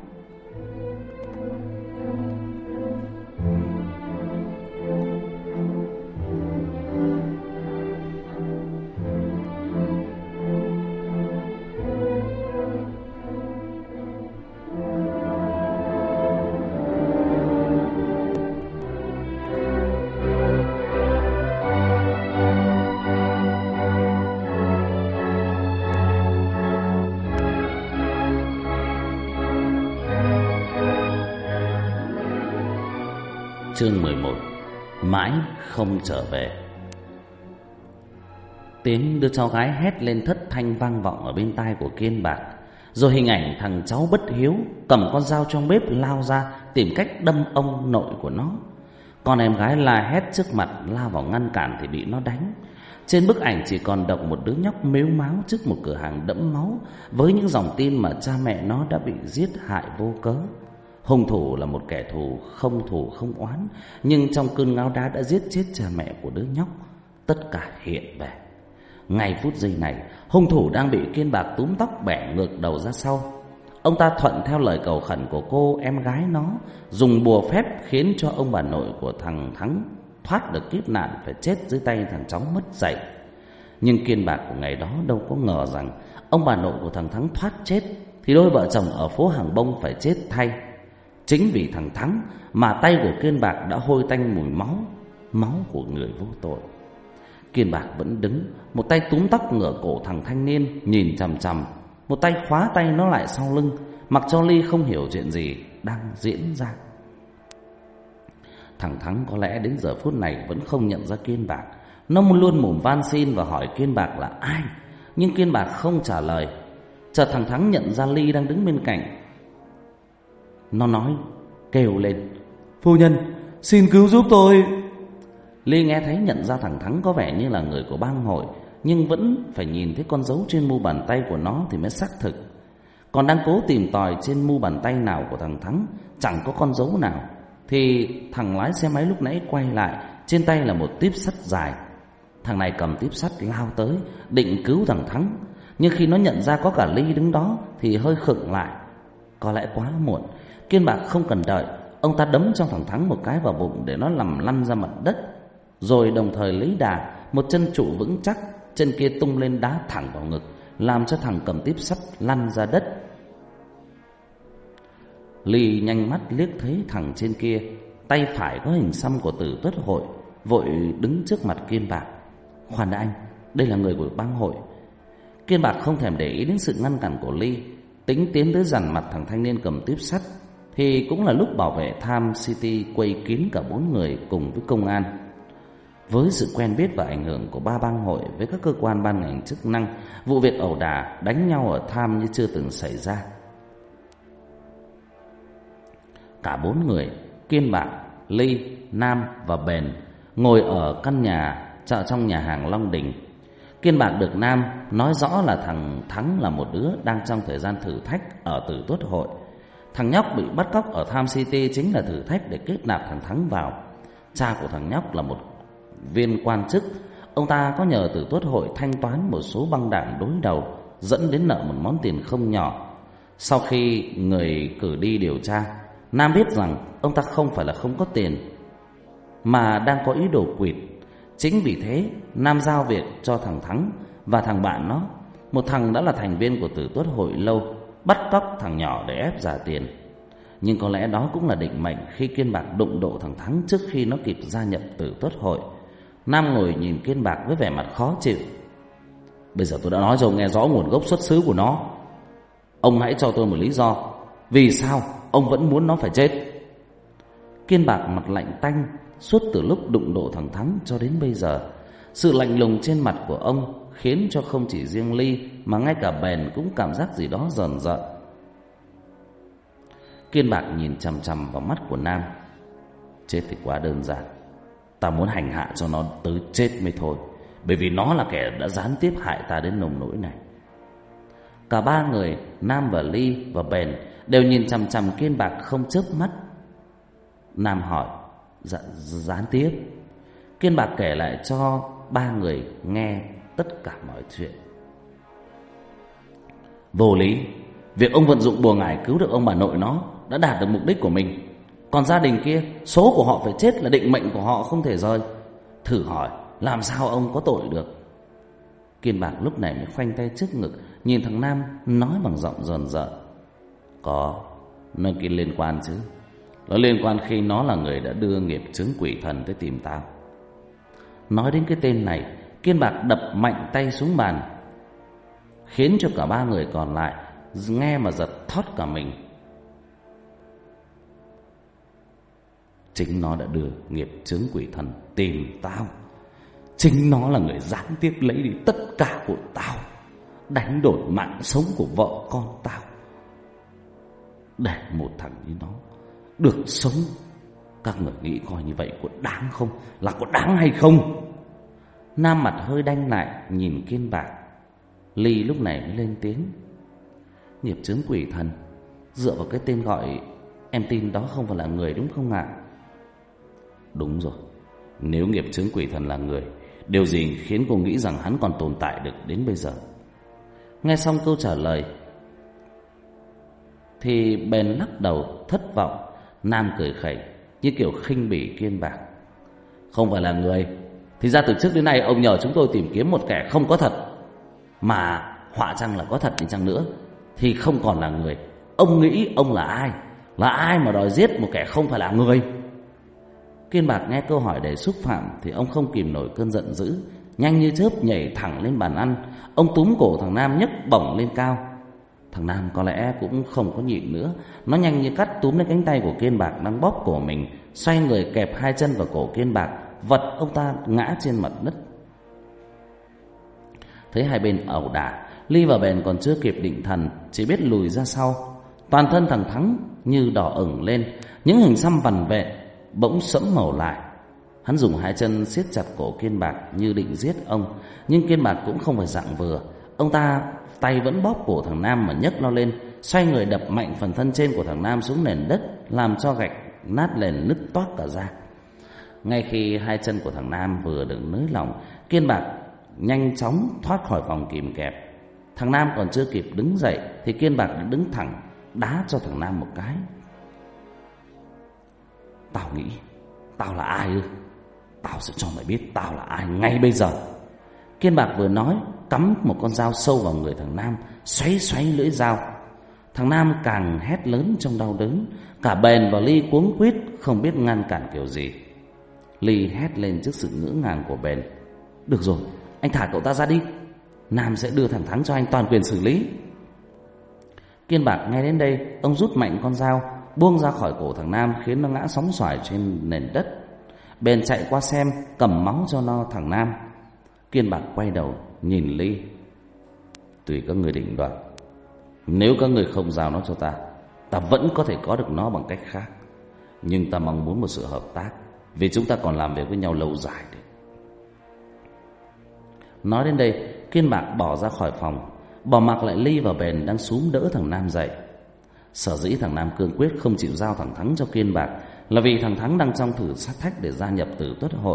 Chương 11: Mãi không trở về. Tiếng đứa cháu gái hét lên thất thanh vang vọng ở bên tai của Kiên Bạc. Rồi hình ảnh thằng cháu bất hiếu cầm con dao trong bếp lao ra tìm cách đâm ông nội của nó. Con em gái la hét trước mặt, lao vào ngăn cản thì bị nó đánh. Trên bức ảnh chỉ còn đọc một đứa nhóc mếu máo trước một cửa hàng đẫm máu, với những dòng tin mà cha mẹ nó đã bị giết hại vô cớ. Hung thủ là một kẻ thù không oán, nhưng trong cơn ngáo đá đã giết chết cha mẹ của đứa nhóc. Tất cả hiện về. Ngay phút giây này, hung thủ đang bị Kiên Bạc túm tóc bẻ ngược đầu ra sau. Ông ta thuận theo lời cầu khẩn của cô em gái nó, dùng bùa phép khiến cho ông bà nội của thằng Thắng thoát được kiếp nạn phải chết dưới tay thằng cháu mất dạy. Nhưng Kiên Bạc của ngày đó đâu có ngờ rằng ông bà nội của thằng Thắng thoát chết thì đôi vợ chồng ở phố Hàng Bông phải chết thay. Chính vì thằng Thắng mà tay của Kiên Bạc đã hôi tanh mùi máu của người vô tội. Kiên Bạc vẫn đứng, một tay túm tóc ngửa cổ thằng thanh niên nhìn chằm chằm, một tay khóa tay nó lại sau lưng, mặc cho Ly không hiểu chuyện gì đang diễn ra. Thằng Thắng có lẽ đến giờ phút này vẫn không nhận ra Kiên Bạc. Nó luôn mồm van xin và hỏi Kiên Bạc là ai, nhưng Kiên Bạc không trả lời. Chợt thằng Thắng nhận ra Ly đang đứng bên cạnh. Nó nói kêu lên: "Phu nhân, xin cứu giúp tôi." Ly nghe thấy nhận ra thằng Thắng có vẻ như là người của bang hội, nhưng vẫn phải nhìn thấy con dấu trên mu bàn tay của nó thì mới xác thực. Còn đang cố tìm tòi trên mu bàn tay nào của thằng Thắng chẳng có con dấu nào, thì thằng lái xe máy lúc nãy quay lại, trên tay là một típ sắt dài. Thằng này cầm típ sắt lao tới định cứu thằng Thắng, nhưng khi nó nhận ra có cả Ly đứng đó thì hơi khựng lại. Có lẽ quá muộn. Kiên Bạc không cần đợi, ông ta đấm cho thằng Thắng một cái vào bụng để nó nằm lăn ra mặt đất, rồi đồng thời lấy đà, một chân trụ vững chắc, chân kia tung lên đá thẳng vào ngực, làm cho thằng cầm típ sắt lăn ra đất. Ly nhanh mắt liếc thấy thằng trên kia, tay phải có hình xăm của Tử Tuất hội, vội đứng trước mặt Kiên Bạc. "Khoan đã anh, đây là người của bang hội." Kiên Bạc không thèm để ý đến sự ngăn cản của Ly, tính tiến tới dằn mặt thằng thanh niên cầm típ sắt. Thì cũng là lúc bảo vệ Tham City quây kín cả 4 người cùng với công an. Với sự quen biết và ảnh hưởng của 3 bang hội với các cơ quan ban ngành chức năng, vụ việc ẩu đả đánh nhau ở Tham như chưa từng xảy ra. Cả 4 người, Kiên Bạc, Ly, Nam và Bền, ngồi ở căn nhà trong nhà hàng Long Đình. Kiên Bạc được Nam nói rõ là thằng Thắng là một đứa đang trong thời gian thử thách ở Tử Tuất hội. Thằng nhóc bị bắt cóc ở Tham City chính là thử thách để kết nạp thằng Thắng vào. Cha của thằng nhóc là một viên quan chức. Ông ta có nhờ Tử Tuất hội thanh toán một số băng đảng đối đầu, dẫn đến nợ một món tiền không nhỏ. Sau khi người cử đi điều tra, Nam biết rằng ông ta không phải là không có tiền, mà đang có ý đồ quỵt. Chính vì thế Nam giao việc cho thằng Thắng và thằng bạn nó, một thằng đã là thành viên của Tử Tuất hội lâu, bắt cóc thằng nhỏ để ép trả tiền. Nhưng có lẽ đó cũng là định mệnh khi Kiên Bạc đụng độ thằng Thắng trước khi nó kịp gia nhập Tử Tuất hội. Nam ngồi nhìn Kiên Bạc với vẻ mặt khó chịu. "Bây giờ tôi đã nói cho ông nghe rõ nguồn gốc xuất xứ của nó. Ông hãy cho tôi một lý do, vì sao ông vẫn muốn nó phải chết?" Kiên Bạc mặt lạnh tanh suốt từ lúc đụng độ thằng Thắng cho đến bây giờ. Sự lạnh lùng trên mặt của ông khiến cho không chỉ riêng Ly mà ngay cả Bền cũng cảm giác gì đó rờn rợn. Kiên Bạc nhìn chằm chằm vào mắt của Nam. "Chết thì quá đơn giản. Ta muốn hành hạ cho nó tới chết mới thôi, bởi vì nó là kẻ đã gián tiếp hại ta đến nông nỗi này." Cả 3 người, Nam và Ly và Bền, đều nhìn chằm chằm Kiên Bạc không chớp mắt. Nam hỏi: Gián tiếp?" Kiên Bạc kể lại cho 3 người nghe tất cả mọi chuyện. "Vô lý. Việc ông vận dụng bùa ngải cứu được ông bà nội nó đã đạt được mục đích của mình. Còn gia đình kia, số của họ phải chết là định mệnh của họ không thể rời. Thử hỏi làm sao ông có tội được?" Kiên Bạc lúc này mới khoanh tay trước ngực, nhìn thằng Nam nói bằng giọng rờn rợn: "Có, nó kia liên quan chứ. Nó liên quan khi nó là người đã đưa nghiệp chướng quỷ thần tới tìm tao." Nói đến cái tên này, Kiên Bạc đập mạnh tay xuống bàn, khiến cho cả 3 người còn lại nghe mà giật thót cả mình. Chính nó đã đưa nghiệp chướng quỷ thần tìm tao. Chính nó là người gián tiếp lấy đi tất cả của tao, đánh đổi mạng sống của vợ con tao, để một thằng như nó được sống. Các người nghĩ coi như vậy có đáng không? Là có đáng hay không? Nam mặt hơi đanh lại nhìn Kiên Bạc. Ly lúc này mới lên tiếng: "Nghiệp chướng quỷ thần, dựa vào cái tên gọi, em tin đó không phải là người đúng không ạ?" "Đúng rồi. Nếu nghiệp chướng quỷ thần là người, điều gì khiến cô nghĩ rằng hắn còn tồn tại được đến bây giờ?" Nghe xong câu trả lời thì Bền lắc đầu thất vọng. Nam cười khẩy như kiểu khinh bỉ Kiên Bạc: "Không phải là người thì ra từ trước đến nay ông nhờ chúng tôi tìm kiếm một kẻ không có thật, mà họa chăng là có thật đi chăng nữa thì không còn là người. Ông nghĩ ông là ai? Là ai mà đòi giết một kẻ không phải là người? Kiên Bạc nghe câu hỏi đầy xúc phạm thì ông không kìm nổi cơn giận dữ, nhanh như chớp nhảy thẳng lên bàn ăn. Ông túm cổ thằng Nam nhấc bổng lên cao. Thằng Nam có lẽ cũng không có nhịn nữa, nó nhanh như cắt túm lấy cánh tay của Kiên Bạc đang bóp cổ mình, xoay người kẹp hai chân vào cổ Kiên Bạc, vật ông ta ngã trên mặt đất. Thấy hai bên ẩu đả, Ly và Bền còn chưa kịp định thần, chỉ biết lùi ra sau. Toàn thân thằng Thắng như đỏ ửng lên, những hình xăm vằn vẹn bỗng sẫm màu lại. Hắn dùng hai chân siết chặt cổ Kiên Bạc như định giết ông, nhưng Kiên Bạc cũng không phải dạng vừa. Ông ta tay vẫn bóp cổ thằng Nam mà nhấc nó lên, xoay người đập mạnh phần thân trên của thằng Nam xuống nền đất, làm cho gạch nát nền nứt toác cả ra. Ngay khi hai chân của thằng Nam vừa được nới lỏng, Kiên Bạc nhanh chóng thoát khỏi vòng kìm kẹp. Thằng Nam còn chưa kịp đứng dậy thì Kiên Bạc đã đứng thẳng, đá cho thằng Nam một cái. Tao nghĩ tao là ai ư? Tao sẽ cho mày biết tao là ai ngay bây giờ. Kiên Bạc vừa nói, cắm một con dao sâu vào người thằng Nam, xoáy xoáy lưỡi dao. Thằng Nam càng hét lớn trong đau đớn. Cả Bền và Ly cuống quýt không biết ngăn cản kiểu gì. Ly hét lên trước sự ngỡ ngàng của Bền: Được rồi, anh thả cậu ta ra đi, Nam sẽ đưa thằng Thắng cho anh toàn quyền xử lý. Kiên Bạc nghe đến đây, ông rút mạnh con dao, buông ra khỏi cổ thằng Nam, khiến nó ngã sóng xoài trên nền đất. Bền chạy qua xem, cầm máu cho nó thằng Nam. Kiên Bạc quay đầu nhìn Ly: Tùy các người định đoạt, nếu các người không giao nó cho ta, ta vẫn có thể có được nó bằng cách khác. Nhưng ta mong muốn một sự hợp tác, vì chúng ta còn làm việc với nhau lâu dài đấy. Nói đến đây, Kiên Bạc bỏ ra khỏi phòng, bỏ mặc lại Ly và Bền đang xúm đỡ thằng Nam dậy. Sở dĩ thằng Nam cương quyết không chịu giao thằng Thắng cho Kiên Bạc là vì thằng Thắng đang trong thử thách để gia nhập Tử Tuất Hội.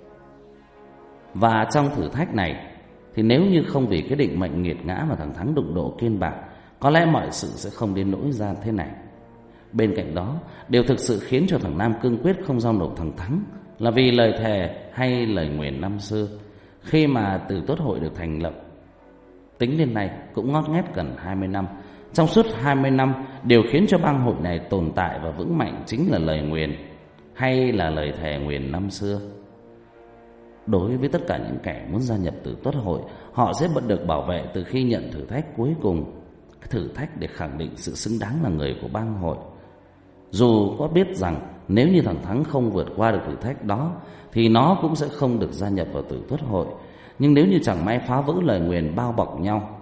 Và trong thử thách này thì nếu như không vì cái định mệnh nghiệt ngã mà thằng Thắng đụng độ Kiên Bạc, có lẽ mọi sự sẽ không đến nỗi ra thế này. Bên cạnh đó, điều thực sự khiến cho thằng Nam cương quyết không giao nộp thằng Thắng là vì lời thề hay lời nguyền năm xưa. Khi mà Tử Tuất Hội được thành lập, tính đến nay cũng ngót nghét gần 20 năm. Trong suốt 20 năm, điều khiến cho bang hội này tồn tại và vững mạnh chính là lời nguyền hay là lời thề nguyền năm xưa. Đối với tất cả những kẻ muốn gia nhập Tử Tuất Hội, họ sẽ vẫn được bảo vệ từ khi nhận thử thách cuối cùng, thử thách để khẳng định sự xứng đáng là người của bang hội. Dù có biết rằng nếu như thằng Thắng không vượt qua được thử thách đó thì nó cũng sẽ không được gia nhập vào Tử Tuất Hội, nhưng nếu như chẳng may phá vỡ lời nguyền bao bọc nhau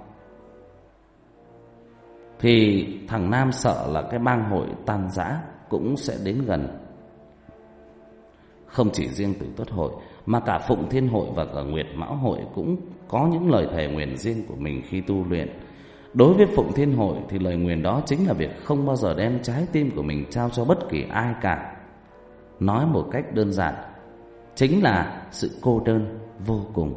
thì thằng Nam sợ là cái bang hội tan rã cũng sẽ đến gần. Không chỉ riêng Tử Tuất Hội mà cả Phụng Thiên Hội và cả Nguyệt Mão Hội cũng có những lời thề nguyền riêng của mình khi tu luyện. Đối với Phụng Thiên Hội thì lời nguyền đó chính là việc không bao giờ đem trái tim của mình trao cho bất kỳ ai cả. Nói một cách đơn giản, chính là sự cô đơn vô cùng.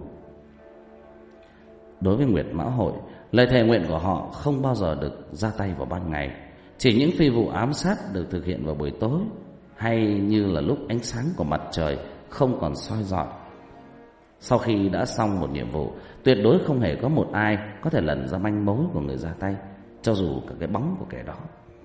Đối với Nguyệt Mão Hội, lời thề nguyện của họ không bao giờ được ra tay vào ban ngày. Chỉ những phi vụ ám sát được thực hiện vào buổi tối, hay như là lúc ánh sáng của mặt trời không còn soi rọi. Sau khi đã xong một nhiệm vụ, tuyệt đối không hề có một ai có thể lần ra manh mối của người ra tay, cho dù cả cái bóng của kẻ đó.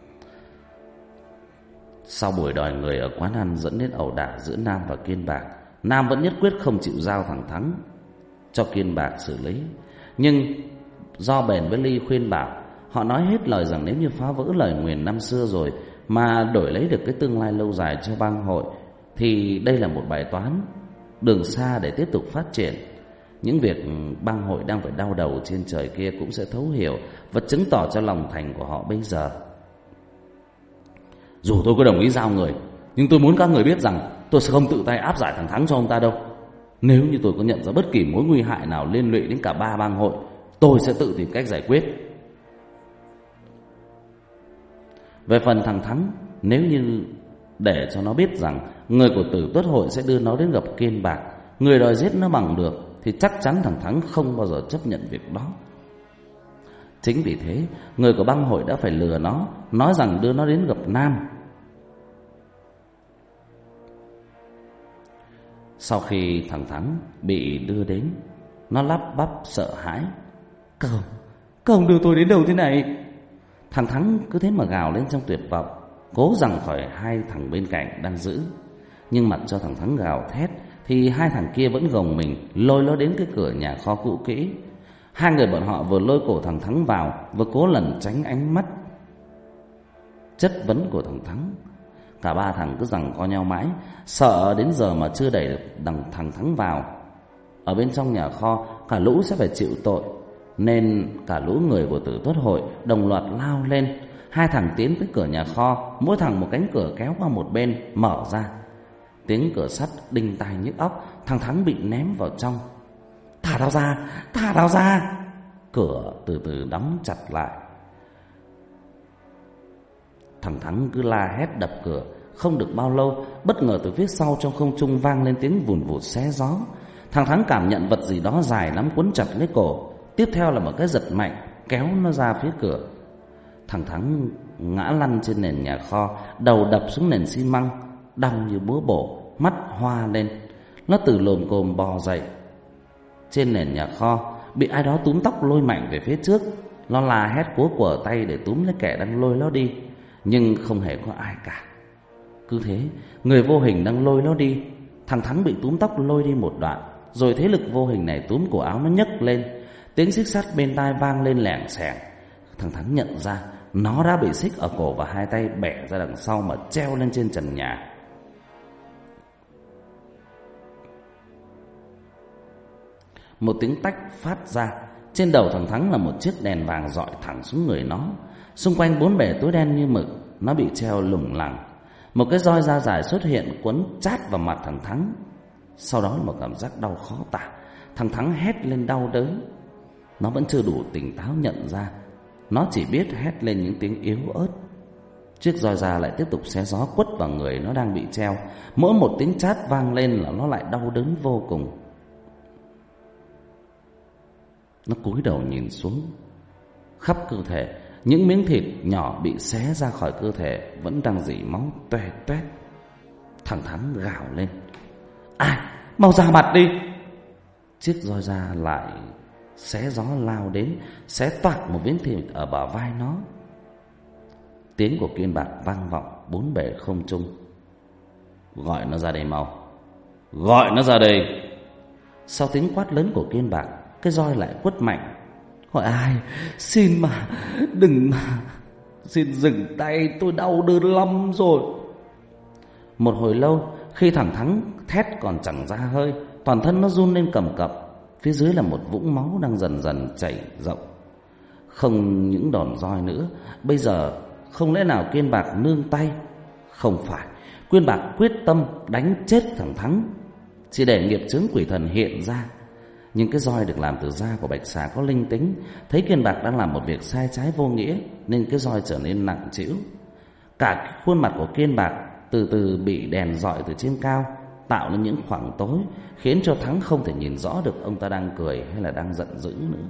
Sau buổi đòi người ở quán ăn dẫn đến ẩu đả giữa Nam và Kiên Bạc, Nam vẫn nhất quyết không chịu giao thằng Thắng cho Kiên Bạc xử lý. Nhưng do Bền với Ly khuyên bảo, họ nói hết lời rằng nếu như phá vỡ lời nguyền năm xưa rồi mà đổi lấy được cái tương lai lâu dài cho bang hội thì đây là một bài toán đường xa để tiếp tục phát triển. Những việc bang hội đang phải đau đầu trên trời kia cũng sẽ thấu hiểu và chứng tỏ cho lòng thành của họ bây giờ. Dù tôi có đồng ý giao người, nhưng tôi muốn các người biết rằng tôi sẽ không tự tay áp giải thằng Thắng cho ông ta đâu. Nếu như tôi có nhận ra bất kỳ mối nguy hại nào liên lụy đến cả ba bang hội, tôi sẽ tự tìm cách giải quyết. Về phần thằng Thắng, nếu như để cho nó biết rằng người của Tử Tuất Hội sẽ đưa nó đến gặp Kiên Bạc, người đòi giết nó bằng được, thì chắc chắn thằng Thắng không bao giờ chấp nhận việc đó. Chính vì thế, người của bang hội đã phải lừa nó, nói rằng đưa nó đến gặp Nam. Sau khi thằng Thắng bị đưa đến, nó lắp bắp sợ hãi: Các ông đưa tôi đến đâu thế này? Thằng Thắng cứ thế mà gào lên trong tuyệt vọng: cố giằng khỏi hai thằng bên cạnh đang giữ. Nhưng mặc cho thằng Thắng gào thét thì hai thằng kia vẫn gồng mình lôi nó đến cái cửa nhà kho cũ kỹ. Hai người bọn họ vừa lôi cổ thằng Thắng vào, vừa cố lẩn tránh ánh mắt chất vấn của thằng Thắng. Cả ba thằng cứ giằng co nhau mãi, sợ đến giờ mà chưa đẩy được thằng Thắng vào. Ở bên trong nhà kho, cả lũ sẽ phải chịu tội, nên cả lũ người của Tử Tuất hội đồng loạt lao lên. Hai thằng tiến tới cửa nhà kho, mỗi thằng một cánh cửa kéo qua một bên, mở ra. Tiếng cửa sắt đinh tai nhức óc. Thằng Thắng bị ném vào trong. Thả tao ra, thả tao ra. Cửa từ từ đóng chặt lại. Thằng Thắng cứ la hét đập cửa. Không được bao lâu, bất ngờ từ phía sau trong không trung vang lên tiếng vùn vụt xé gió. Thằng Thắng cảm nhận vật gì đó dài lắm quấn chặt lấy cổ. Tiếp theo là một cái giật mạnh kéo nó ra phía cửa. Thằng Thắng ngã lăn trên nền nhà kho, đầu đập xuống nền xi măng, đau như búa bổ, mắt hoa lên. Nó từ lồm cồm bò dậy. Trên nền nhà kho bị ai đó túm tóc lôi mạnh về phía trước. Nó la hét cố quở tay để túm lấy kẻ đang lôi nó đi, nhưng không hề có ai cả. Cứ thế, người vô hình đang lôi nó đi. Thằng Thắng bị túm tóc lôi đi một đoạn, rồi thế lực vô hình này túm cổ áo nó nhấc lên. Tiếng xích sắt bên tai vang lên lẻng xẻng. Thằng Thắng nhận ra nó đã bị xích ở cổ và hai tay bẻ ra đằng sau mà treo lên trên trần nhà. Một tiếng tách phát ra. Trên đầu thằng Thắng là một chiếc đèn vàng rọi thẳng xuống người nó. Xung quanh bốn bề tối đen như mực. Nó bị treo lủng lẳng. Một cái roi da dài xuất hiện quấn chát vào mặt thằng Thắng. Sau đó là một cảm giác đau khó tả. Thằng Thắng hét lên đau đớn. Nó vẫn chưa đủ tỉnh táo nhận ra. Nó chỉ biết hét lên những tiếng yếu ớt. Chiếc roi da lại tiếp tục xé gió quất vào người nó đang bị treo. Mỗi một tiếng chát vang lên là nó lại đau đớn vô cùng. Nó cúi đầu nhìn xuống. Khắp cơ thể, những miếng thịt nhỏ bị xé ra khỏi cơ thể vẫn đang rỉ máu toe toét. Thằng Thắng gào lên: "Ai, mau ra mặt đi!" Chiếc roi da lại xé gió lao đến, xé toạc một miếng thịt ở bả vai nó. Tiếng của Kiên Bạc vang vọng bốn bề không trung: "Gọi nó ra đây mau, gọi nó ra đây!" Sau tiếng quát lớn của Kiên Bạc, cái roi lại quất mạnh: "Gọi ai? Xin mà, đừng mà, xin dừng tay, tôi đau đớn lắm rồi." Một hồi lâu, khi thằng Thắng thét còn chẳng ra hơi, toàn thân nó run lên cầm cập. Phía dưới là một vũng máu đang dần dần chảy rộng. Không những đòn roi nữa, bây giờ không lẽ nào Kiên Bạc nương tay? Không phải, Kiên Bạc quyết tâm đánh chết thằng Thắng, chỉ để nghiệp chướng quỷ thần hiện ra. Nhưng cái roi được làm từ da của bạch xà có linh tính, thấy Kiên Bạc đang làm một việc sai trái vô nghĩa, nên cái roi trở nên nặng trĩu. Cả khuôn mặt của Kiên Bạc từ từ bị đèn rọi từ trên cao, tạo nên những khoảng tối, khiến cho Thắng không thể nhìn rõ được ông ta đang cười hay là đang giận dữ nữa.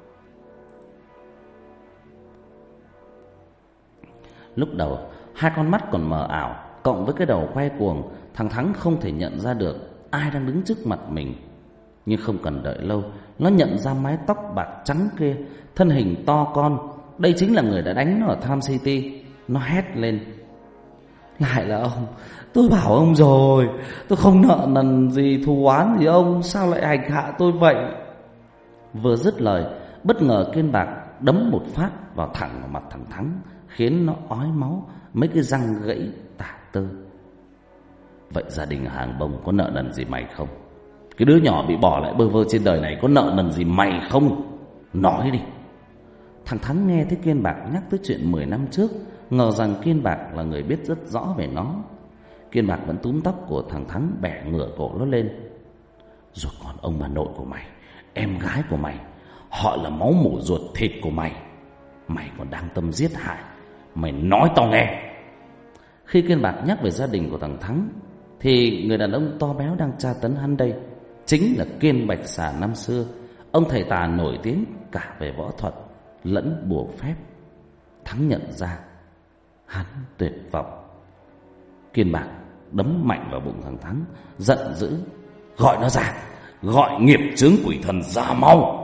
Lúc đầu, hai con mắt còn mờ ảo, cộng với cái đầu quay cuồng, thằng Thắng không thể nhận ra được ai đang đứng trước mặt mình. Nhưng không cần đợi lâu, nó nhận ra mái tóc bạc trắng kia, thân hình to con. Đây chính là người đã đánh nó ở Tham City. Nó hét lên: "Lại là ông! Tôi bảo ông rồi, tôi không nợ nần gì, thù oán gì ông, sao lại hành hạ tôi vậy?" Vừa dứt lời, bất ngờ Kiên Bạc đấm một phát vào thẳng vào mặt thằng Thắng, khiến nó ói máu, mấy cái răng gãy tả tơi. "Vậy gia đình Hàng Bông có nợ nần gì mày không? Cái đứa nhỏ bị bỏ lại bơ vơ trên đời này có nợ nần gì mày không? Nói đi." Thằng Thắng nghe thấy Kiên Bạc nhắc tới chuyện 10 năm trước, ngờ rằng Kiên Bạc là người biết rất rõ về nó. Kiên Bạc vẫn túm tóc của thằng Thắng, bẻ ngửa cổ nó lên: "Rồi còn ông bà nội của mày, em gái của mày, họ là máu mủ ruột thịt của mày. Mày còn đang tâm giết hại, mày nói tao nghe." Khi Kiên Bạc nhắc về gia đình của thằng Thắng, thì người đàn ông to béo đang tra tấn hắn đây chính là Kiên Bạch Xà năm xưa, ông thầy tà nổi tiếng cả về võ thuật lẫn bùa phép. Thắng nhận ra hắn tuyệt vọng. Kiên Bạc đấm mạnh vào bụng thằng Thắng, giận dữ: "Gọi nó ra, gọi nghiệp chướng quỷ thần ra mau!"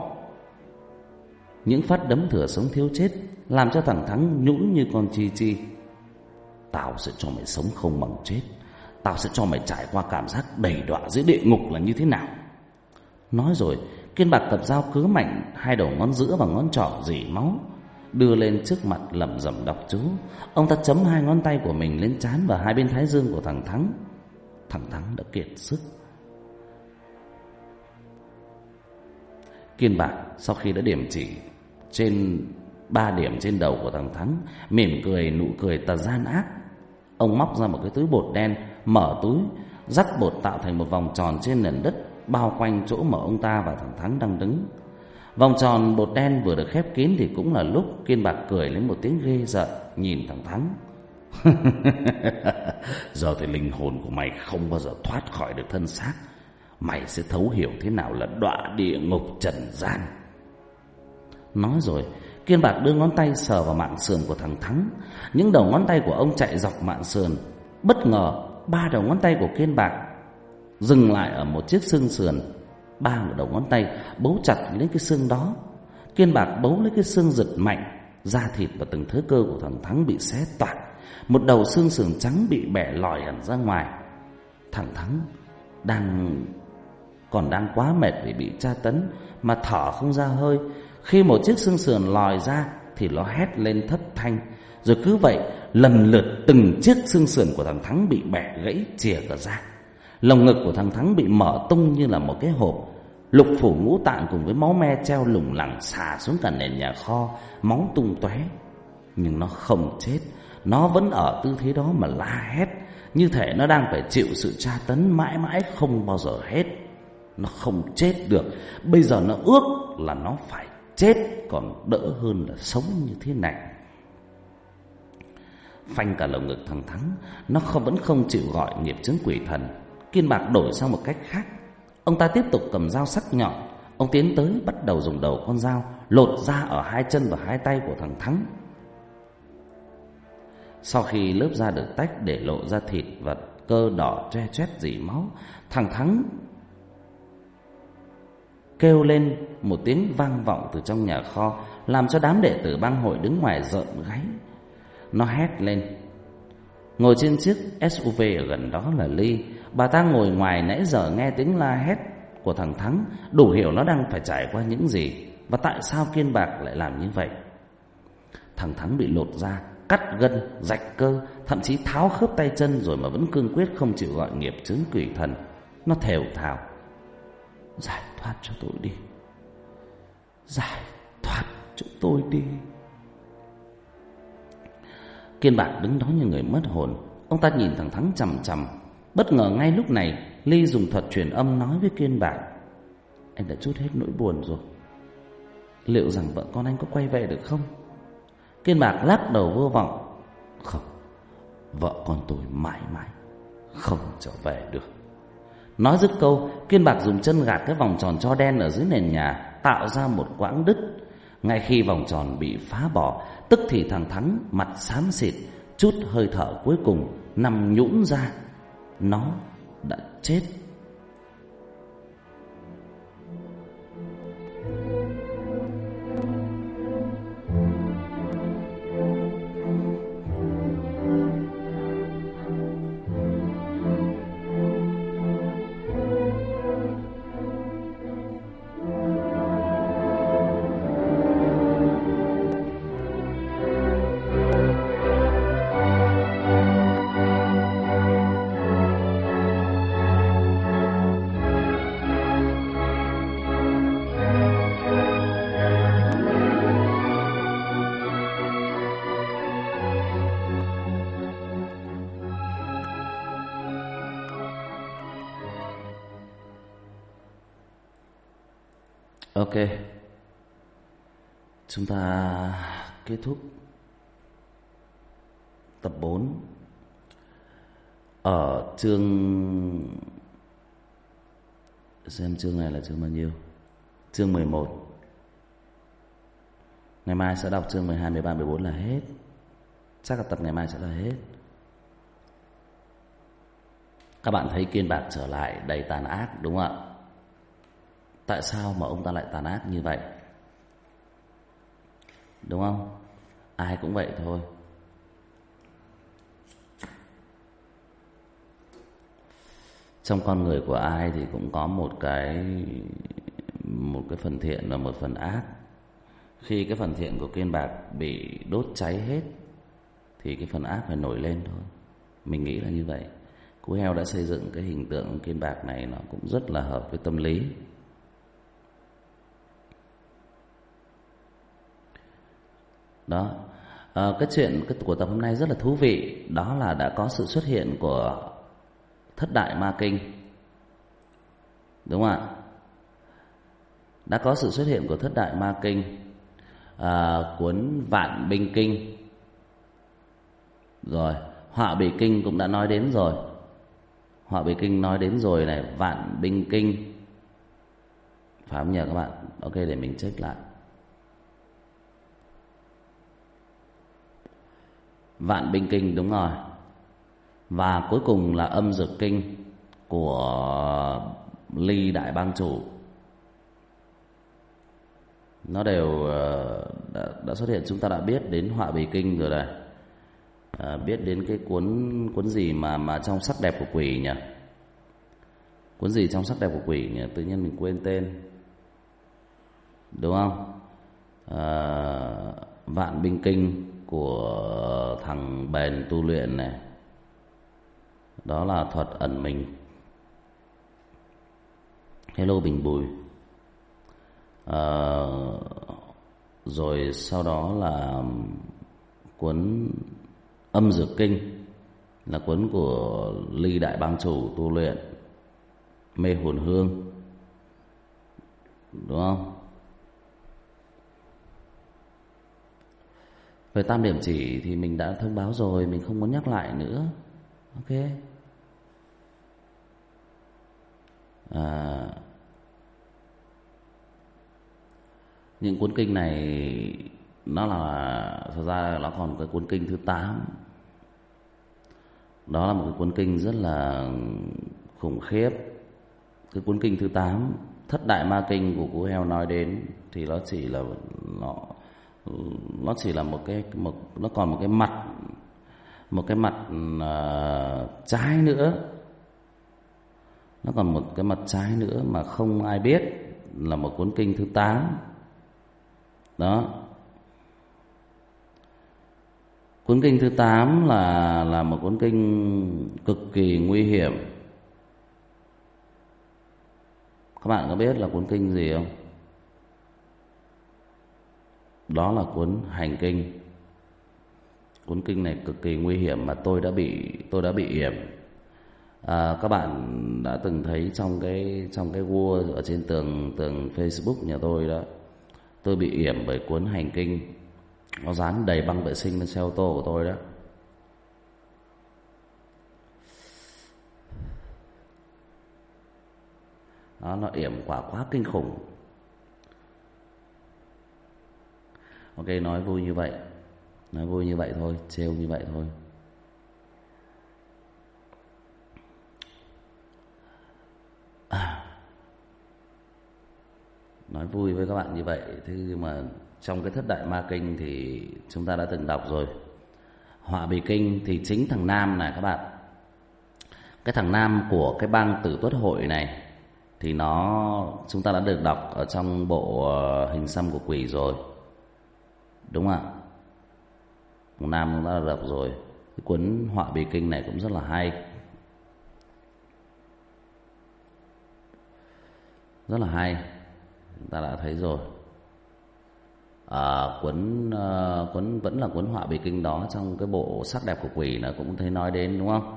Những phát đấm thừa sống thiếu chết làm cho thằng Thắng nhũn như con chi chi. tao sẽ cho mày sống không bằng chết. Tao sẽ cho mày trải qua cảm giác đầy đọa dưới địa ngục là như thế nào. Nói rồi, Kiên Bạc cầm dao cứa mạnh hai đầu ngón giữa và ngón trỏ rỉ máu, đưa lên trước mặt lẩm rẩm đọc chú. Ông ta chấm hai ngón tay của mình lên trán và hai bên thái dương của thằng Thắng. Thằng Thắng đã kiệt sức. Kiên Bạc sau khi đã điểm chỉ trên 3 điểm trên đầu của thằng Thắng, mỉm cười nụ cười tà gian ác. Ông móc ra một cái túi bột đen, mở túi, rắc bột tạo thành một vòng tròn trên nền đất bao quanh chỗ mà ông ta và thằng Thắng đang đứng. Vòng tròn bột đen vừa được khép kín thì cũng là lúc Kiên Bạc cười lên một tiếng ghê rợn nhìn thằng Thắng. Giờ thì linh hồn của mày không bao giờ thoát khỏi được thân xác. Mày sẽ thấu hiểu thế nào là đọa địa ngục trần gian. Nói rồi, Kiên Bạc đưa ngón tay sờ vào mạn sườn của thằng Thắng. Những đầu ngón tay của ông chạy dọc mạn sườn. Bất ngờ 3 đầu ngón tay của Kiên Bạc dừng lại ở một chiếc xương sườn. 3 đầu ngón tay bấu chặt lấy cái xương đó. Kiên Bạc bấu lấy cái xương giật mạnh, da thịt và từng thớ cơ của thằng Thắng bị xé toạc. Một đầu xương sườn trắng bị bẻ lòi hẳn ra ngoài. Thằng Thắng còn đang quá mệt vì bị tra tấn mà thở không ra hơi. Khi một chiếc xương sườn lòi ra thì nó hét lên thất thanh. Rồi cứ vậy lần lượt từng chiếc xương sườn của thằng Thắng bị bẻ gãy chìa cả ra. Lồng ngực của thằng Thắng bị mở tung như là một cái hộp. Lục phủ ngũ tạng cùng với máu me treo lủng lẳng xả xuống cả nền nhà kho, máu tung tóe. Nhưng nó không chết. Nó vẫn ở tư thế đó mà la hét, như thể nó đang phải chịu sự tra tấn mãi mãi không bao giờ hết. Nó không chết được. Bây giờ nó ước là nó phải chết còn đỡ hơn là sống như thế này. Phanh cả lồng ngực thằng Thắng, nó vẫn không chịu gọi nghiệp chướng quỷ thần. Kiên Bạc đổi sang một cách khác. Ông ta tiếp tục cầm dao sắc nhọn. Ông tiến tới bắt đầu dùng đầu con dao lột ra ở hai chân và hai tay của thằng Thắng. Sau khi lớp da được tách để lộ ra thịt và cơ đỏ tre choét rỉ máu, thằng Thắng kêu lên một tiếng vang vọng từ trong nhà kho, làm cho đám đệ tử bang hội đứng ngoài rợn gáy. Nó hét lên. Ngồi trên chiếc SUV ở gần đó là Ly. Bà ta ngồi ngoài nãy giờ nghe tiếng la hét của thằng Thắng, đủ hiểu nó đang phải trải qua những gì và tại sao Kiên Bạc lại làm như vậy. Thằng Thắng bị lột da, cắt gân, rạch cơ, thậm chí tháo khớp tay chân rồi mà vẫn cương quyết không chịu gọi nghiệp chướng quỷ thần. Nó thều thào: giải thoát cho tôi đi, giải thoát cho tôi đi. Kiên Bạc đứng đó như người mất hồn. Ông ta nhìn thằng Thắng chằm chằm. Bất ngờ ngay lúc này Ly dùng thuật truyền âm nói với Kiên Bạc: anh đã trút hết nỗi buồn rồi, liệu rằng vợ con anh có quay về được không? Kiên Bạc lắc đầu vô vọng: không, vợ con tôi mãi mãi không trở về được. Nói dứt câu, Kiên Bạc dùng chân gạt cái vòng tròn tro đen ở dưới nền nhà, tạo ra một quãng đứt. Ngay khi vòng tròn bị phá bỏ, tức thì thằng Thắng mặt xám xịt, chút hơi thở cuối cùng, nằm nhũn ra. Nó đã chết. Ok, chúng ta kết thúc tập 4 ở chương, xem chương này là chương bao nhiêu, chương 11. Ngày mai sẽ đọc chương 12, 13, 14 là hết. Chắc là tập ngày mai sẽ là hết. Các bạn thấy Kiên Bạc trở lại đầy tàn ác đúng không ạ? Tại sao mà ông ta lại tàn ác như vậy? Đúng không? Ai cũng vậy thôi. trong con người của ai thì cũng có một cái phần thiện và một phần ác. Khi cái phần thiện của Kiên Bạc bị đốt cháy hết thì cái phần ác phải nổi lên thôi. Mình nghĩ là như vậy. Cú heo đã xây dựng cái hình tượng Kiên Bạc này nó cũng rất là hợp với tâm lý. Đó. Cái chuyện của tập hôm nay rất là thú vị. Đó là đã có sự xuất hiện của Thất Đại Ma Kinh. Đúng không ạ? Đã có sự xuất hiện của Thất Đại Ma Kinh, cuốn Vạn Binh Kinh. Rồi, Họa Bì Kinh cũng đã nói đến rồi. Họa Bì Kinh nói đến rồi này, Vạn Binh Kinh. Phải không nhỉ các bạn? Ok, để mình check lại. Vạn Binh Kinh đúng rồi. Và cuối cùng là Âm Dược Kinh của Ly Đại Bang Chủ. Nó đều đã xuất hiện. Chúng ta đã biết đến Họa Bì Kinh rồi này. Biết đến cái cuốn gì mà trong Sắc Đẹp của Quỷ nhỉ? Cuốn gì trong Sắc Đẹp của Quỷ nhỉ? Tự nhiên mình quên tên. Đúng không? Vạn Binh Kinh của thằng Bền tu luyện này. Đó là thuật ẩn mình. Hello Bình Bùi. Rồi sau đó là cuốn Âm Dược Kinh, là cuốn của Ly Đại Bang Chủ tu luyện Mê Hồn Hương. Đúng không? Về tam điểm chỉ thì mình đã thông báo rồi, mình không muốn nhắc lại nữa. Ok. Những cuốn kinh này nó là, thật ra nó còn cái cuốn kinh thứ 8. Đó là một cái cuốn kinh rất là khủng khiếp. Cái cuốn kinh thứ 8, Thất Đại Ma Kinh của Cú Heo nói đến thì nó chỉ là nó chỉ là nó còn một cái mặt trái nữa. Nó còn một cái mặt trái nữa mà không ai biết, là một cuốn kinh thứ 8. Đó. Cuốn kinh thứ 8 là một cuốn kinh cực kỳ nguy hiểm. Các bạn có biết là cuốn kinh gì không? Đó là cuốn Hành Kinh. Cuốn kinh này cực kỳ nguy hiểm mà tôi đã bị yểm. Các bạn đã từng thấy trong cái wall ở trên tường Facebook nhà tôi đó, tôi bị yểm bởi cuốn Hành Kinh. Nó dán đầy băng vệ sinh lên xe ô tô của tôi đó. Đó, nó yểm quá kinh khủng. Ok, nói vui như vậy thôi, trêu như vậy thôi. Nói vui với các bạn như vậy. Thế nhưng mà trong cái Thất Đại Ma Kinh thì chúng ta đã từng đọc rồi. Họa Bì Kinh thì chính thằng Nam này các bạn, cái thằng Nam của cái bang Tử Tuất Hội này thì chúng ta đã được đọc ở trong bộ Hình Xăm của Quỷ rồi. Đúng không ạ? Thằng Nam chúng ta đã đọc rồi. Cái cuốn Họa Bì Kinh này cũng rất là hay. Rất là hay. Chúng ta đã thấy rồi. Cuốn vẫn là cuốn Họa Bì Kinh đó, trong cái bộ Sắc Đẹp của Quỷ là cũng thấy nói đến, đúng không?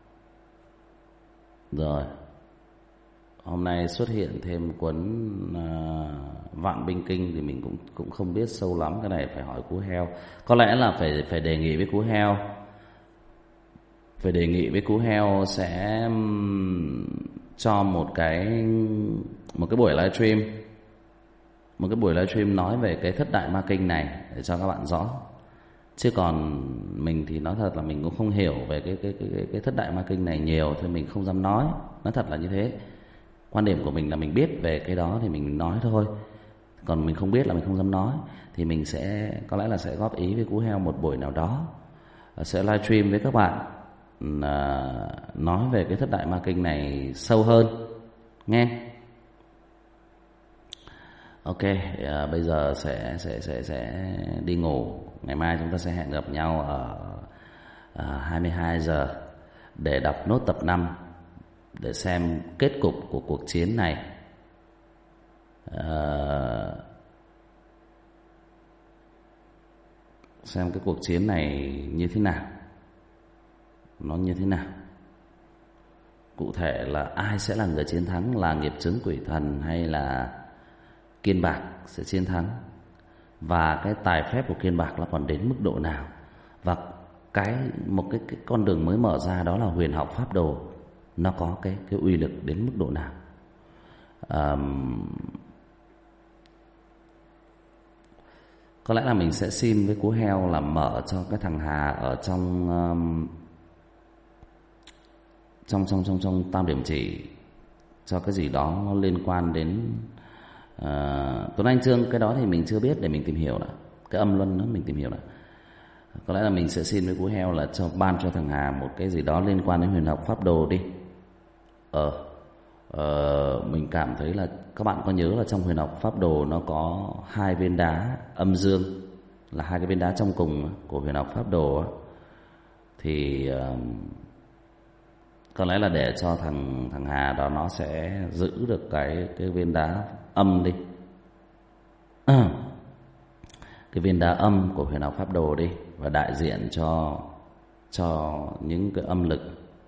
Rồi. Hôm nay xuất hiện thêm cuốn Vạn Binh Kinh thì mình cũng không biết sâu lắm. Cái này phải hỏi Cú Heo. Có lẽ là phải đề nghị với Cú Heo. Phải đề nghị với Cú Heo sẽ cho một cái buổi livestream. Một cái buổi livestream nói về cái Thất Đại Ma Kinh này để cho các bạn rõ. Chứ còn mình thì nói thật là mình cũng không hiểu về cái Thất Đại Ma Kinh này nhiều, thì mình không dám nói thật là như thế. Quan điểm của mình là mình biết về cái đó thì mình nói thôi. Còn mình không biết là mình không dám nói. Thì mình sẽ có lẽ là sẽ góp ý với Cú Heo một buổi nào đó, sẽ livestream với các bạn nói về cái thất đại ma kinh này sâu hơn nghe. Ok, bây giờ sẽ đi ngủ. Ngày mai chúng ta sẽ hẹn gặp nhau ở 22 giờ để đọc nốt tập 5 để xem kết cục của cuộc chiến này. Xem cái cuộc chiến này như thế nào, nó như thế nào, cụ thể là ai sẽ là người chiến thắng, là nghiệp chướng quỷ thần hay là Kiên Bạc sẽ chiến thắng, và cái tài phép của Kiên Bạc nó còn đến mức độ nào, và một cái con đường mới mở ra đó là huyền học pháp đồ, nó có cái uy lực đến mức độ nào. Có lẽ là mình sẽ xin với Cú Heo là mở cho cái thằng Hà ở trong Tam Điểm Chỉ cho cái gì đó nó liên quan đến Tuấn Anh Trương. Cái đó thì mình chưa biết, để mình tìm hiểu đã. Cái âm luân đó mình tìm hiểu đã. Có lẽ là mình sẽ xin với Cú Heo là ban cho thằng Hà một cái gì đó liên quan đến huyền học pháp đồ đi. Mình cảm thấy là các bạn có nhớ là trong huyền học pháp đồ nó có 2 viên đá âm dương, là 2 cái viên đá trong cùng của huyền học pháp đồ á. Thì có lẽ là để cho thằng Hà đó nó sẽ giữ được cái viên đá âm đi, cái viên đá âm của huyền học pháp đồ đi, và đại diện cho những cái âm lực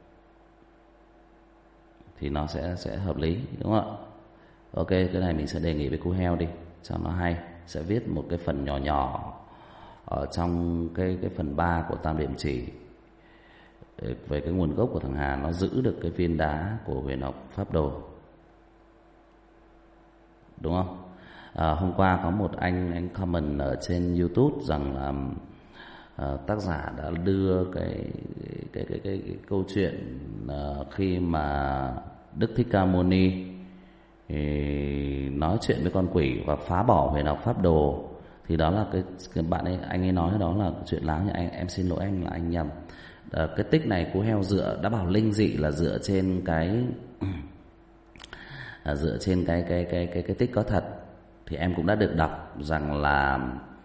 thì nó sẽ hợp lý, đúng không ạ? Ok, cái này mình sẽ đề nghị với Cú Heo đi cho nó hay, sẽ viết một cái phần nhỏ nhỏ ở trong cái phần 3 của Tam Điểm Chỉ về cái nguồn gốc của thằng Hà, nó giữ được cái viên đá của huyền học pháp đồ, đúng không? Hôm qua có một anh comment ở trên YouTube rằng là tác giả đã đưa cái câu chuyện khi mà Đức Thích Ca Mâu Ni nói chuyện với con quỷ và phá bỏ huyền học pháp đồ, thì đó là cái bạn ấy, anh ấy nói đó là chuyện láo nha. Em xin lỗi anh là anh nhầm. Cái tích này Cú Heo đã bảo linh dị là dựa trên cái tích có thật. Thì em cũng đã được đọc rằng là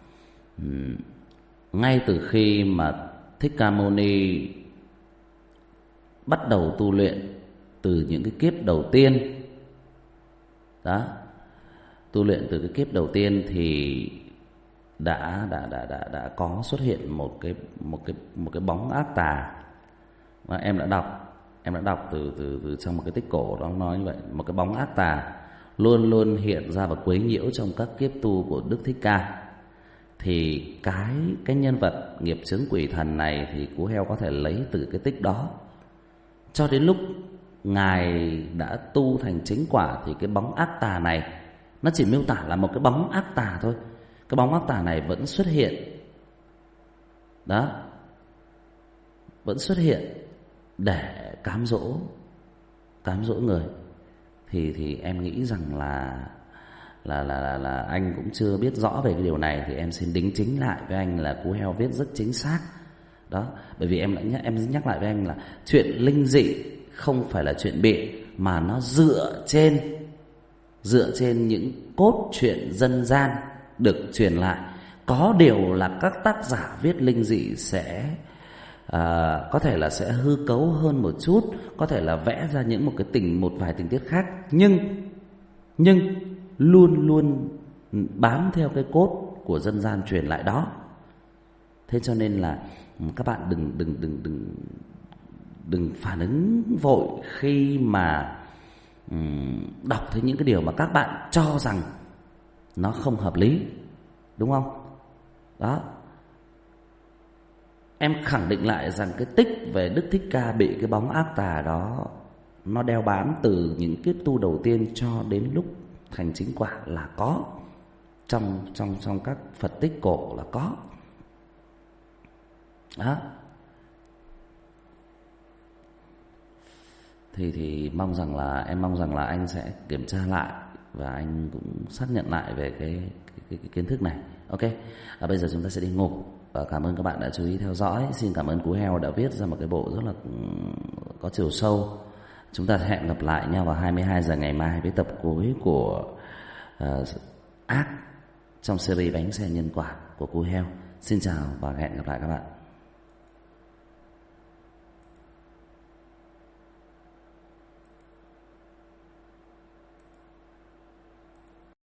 ngay từ khi mà Thích Ca Mâu Ni bắt đầu tu luyện từ những cái kiếp đầu tiên đó, tu luyện từ cái kiếp đầu tiên thì đã có xuất hiện một cái bóng ác tà. Và em đã đọc từ trong một cái tích cổ đó nói như vậy, một cái bóng ác tà luôn luôn hiện ra và quấy nhiễu trong các kiếp tu của Đức Thích Ca. Thì cái nhân vật nghiệp chướng quỷ thần này thì Cú Heo có thể lấy từ cái tích đó. Cho đến lúc ngài đã tu thành chính quả thì cái bóng ác tà này nó chỉ miêu tả là một cái bóng ác tà thôi. Cái bóng ác tà này vẫn xuất hiện đó, vẫn xuất hiện để cám dỗ người. Thì em nghĩ rằng là anh cũng chưa biết rõ về cái điều này, thì em xin đính chính lại với anh là Cú Heo viết rất chính xác đó. Bởi vì em nhắc lại với anh là chuyện linh dị không phải là chuyện bịa, mà nó dựa trên những cốt truyện dân gian được truyền lại. Có điều là các tác giả viết linh dị sẽ có thể là sẽ hư cấu hơn một chút, có thể là vẽ ra những một vài tình tiết khác, nhưng luôn luôn bám theo cái cốt của dân gian truyền lại đó. Thế cho nên là các bạn đừng phản ứng vội khi mà đọc thấy những cái điều mà các bạn cho rằng nó không hợp lý, đúng không? Đó. Em khẳng định lại rằng cái tích về Đức Thích Ca bị cái bóng ác tà đó nó đeo bám từ những kiếp tu đầu tiên cho đến lúc thành chính quả là có. Trong các Phật tích cổ là có. Đó. Thì em mong rằng là anh sẽ kiểm tra lại và anh cũng xác nhận lại về cái kiến thức này. Ok, bây giờ chúng ta sẽ đi ngủ. Và cảm ơn các bạn đã chú ý theo dõi. Xin cảm ơn Cú Heo đã viết ra một cái bộ rất là có chiều sâu. Chúng ta hẹn gặp lại nhau vào 22 giờ ngày mai với tập cuối của Ác trong series Bánh Xe Nhân Quả của Cú Heo. Xin chào và hẹn gặp lại các bạn.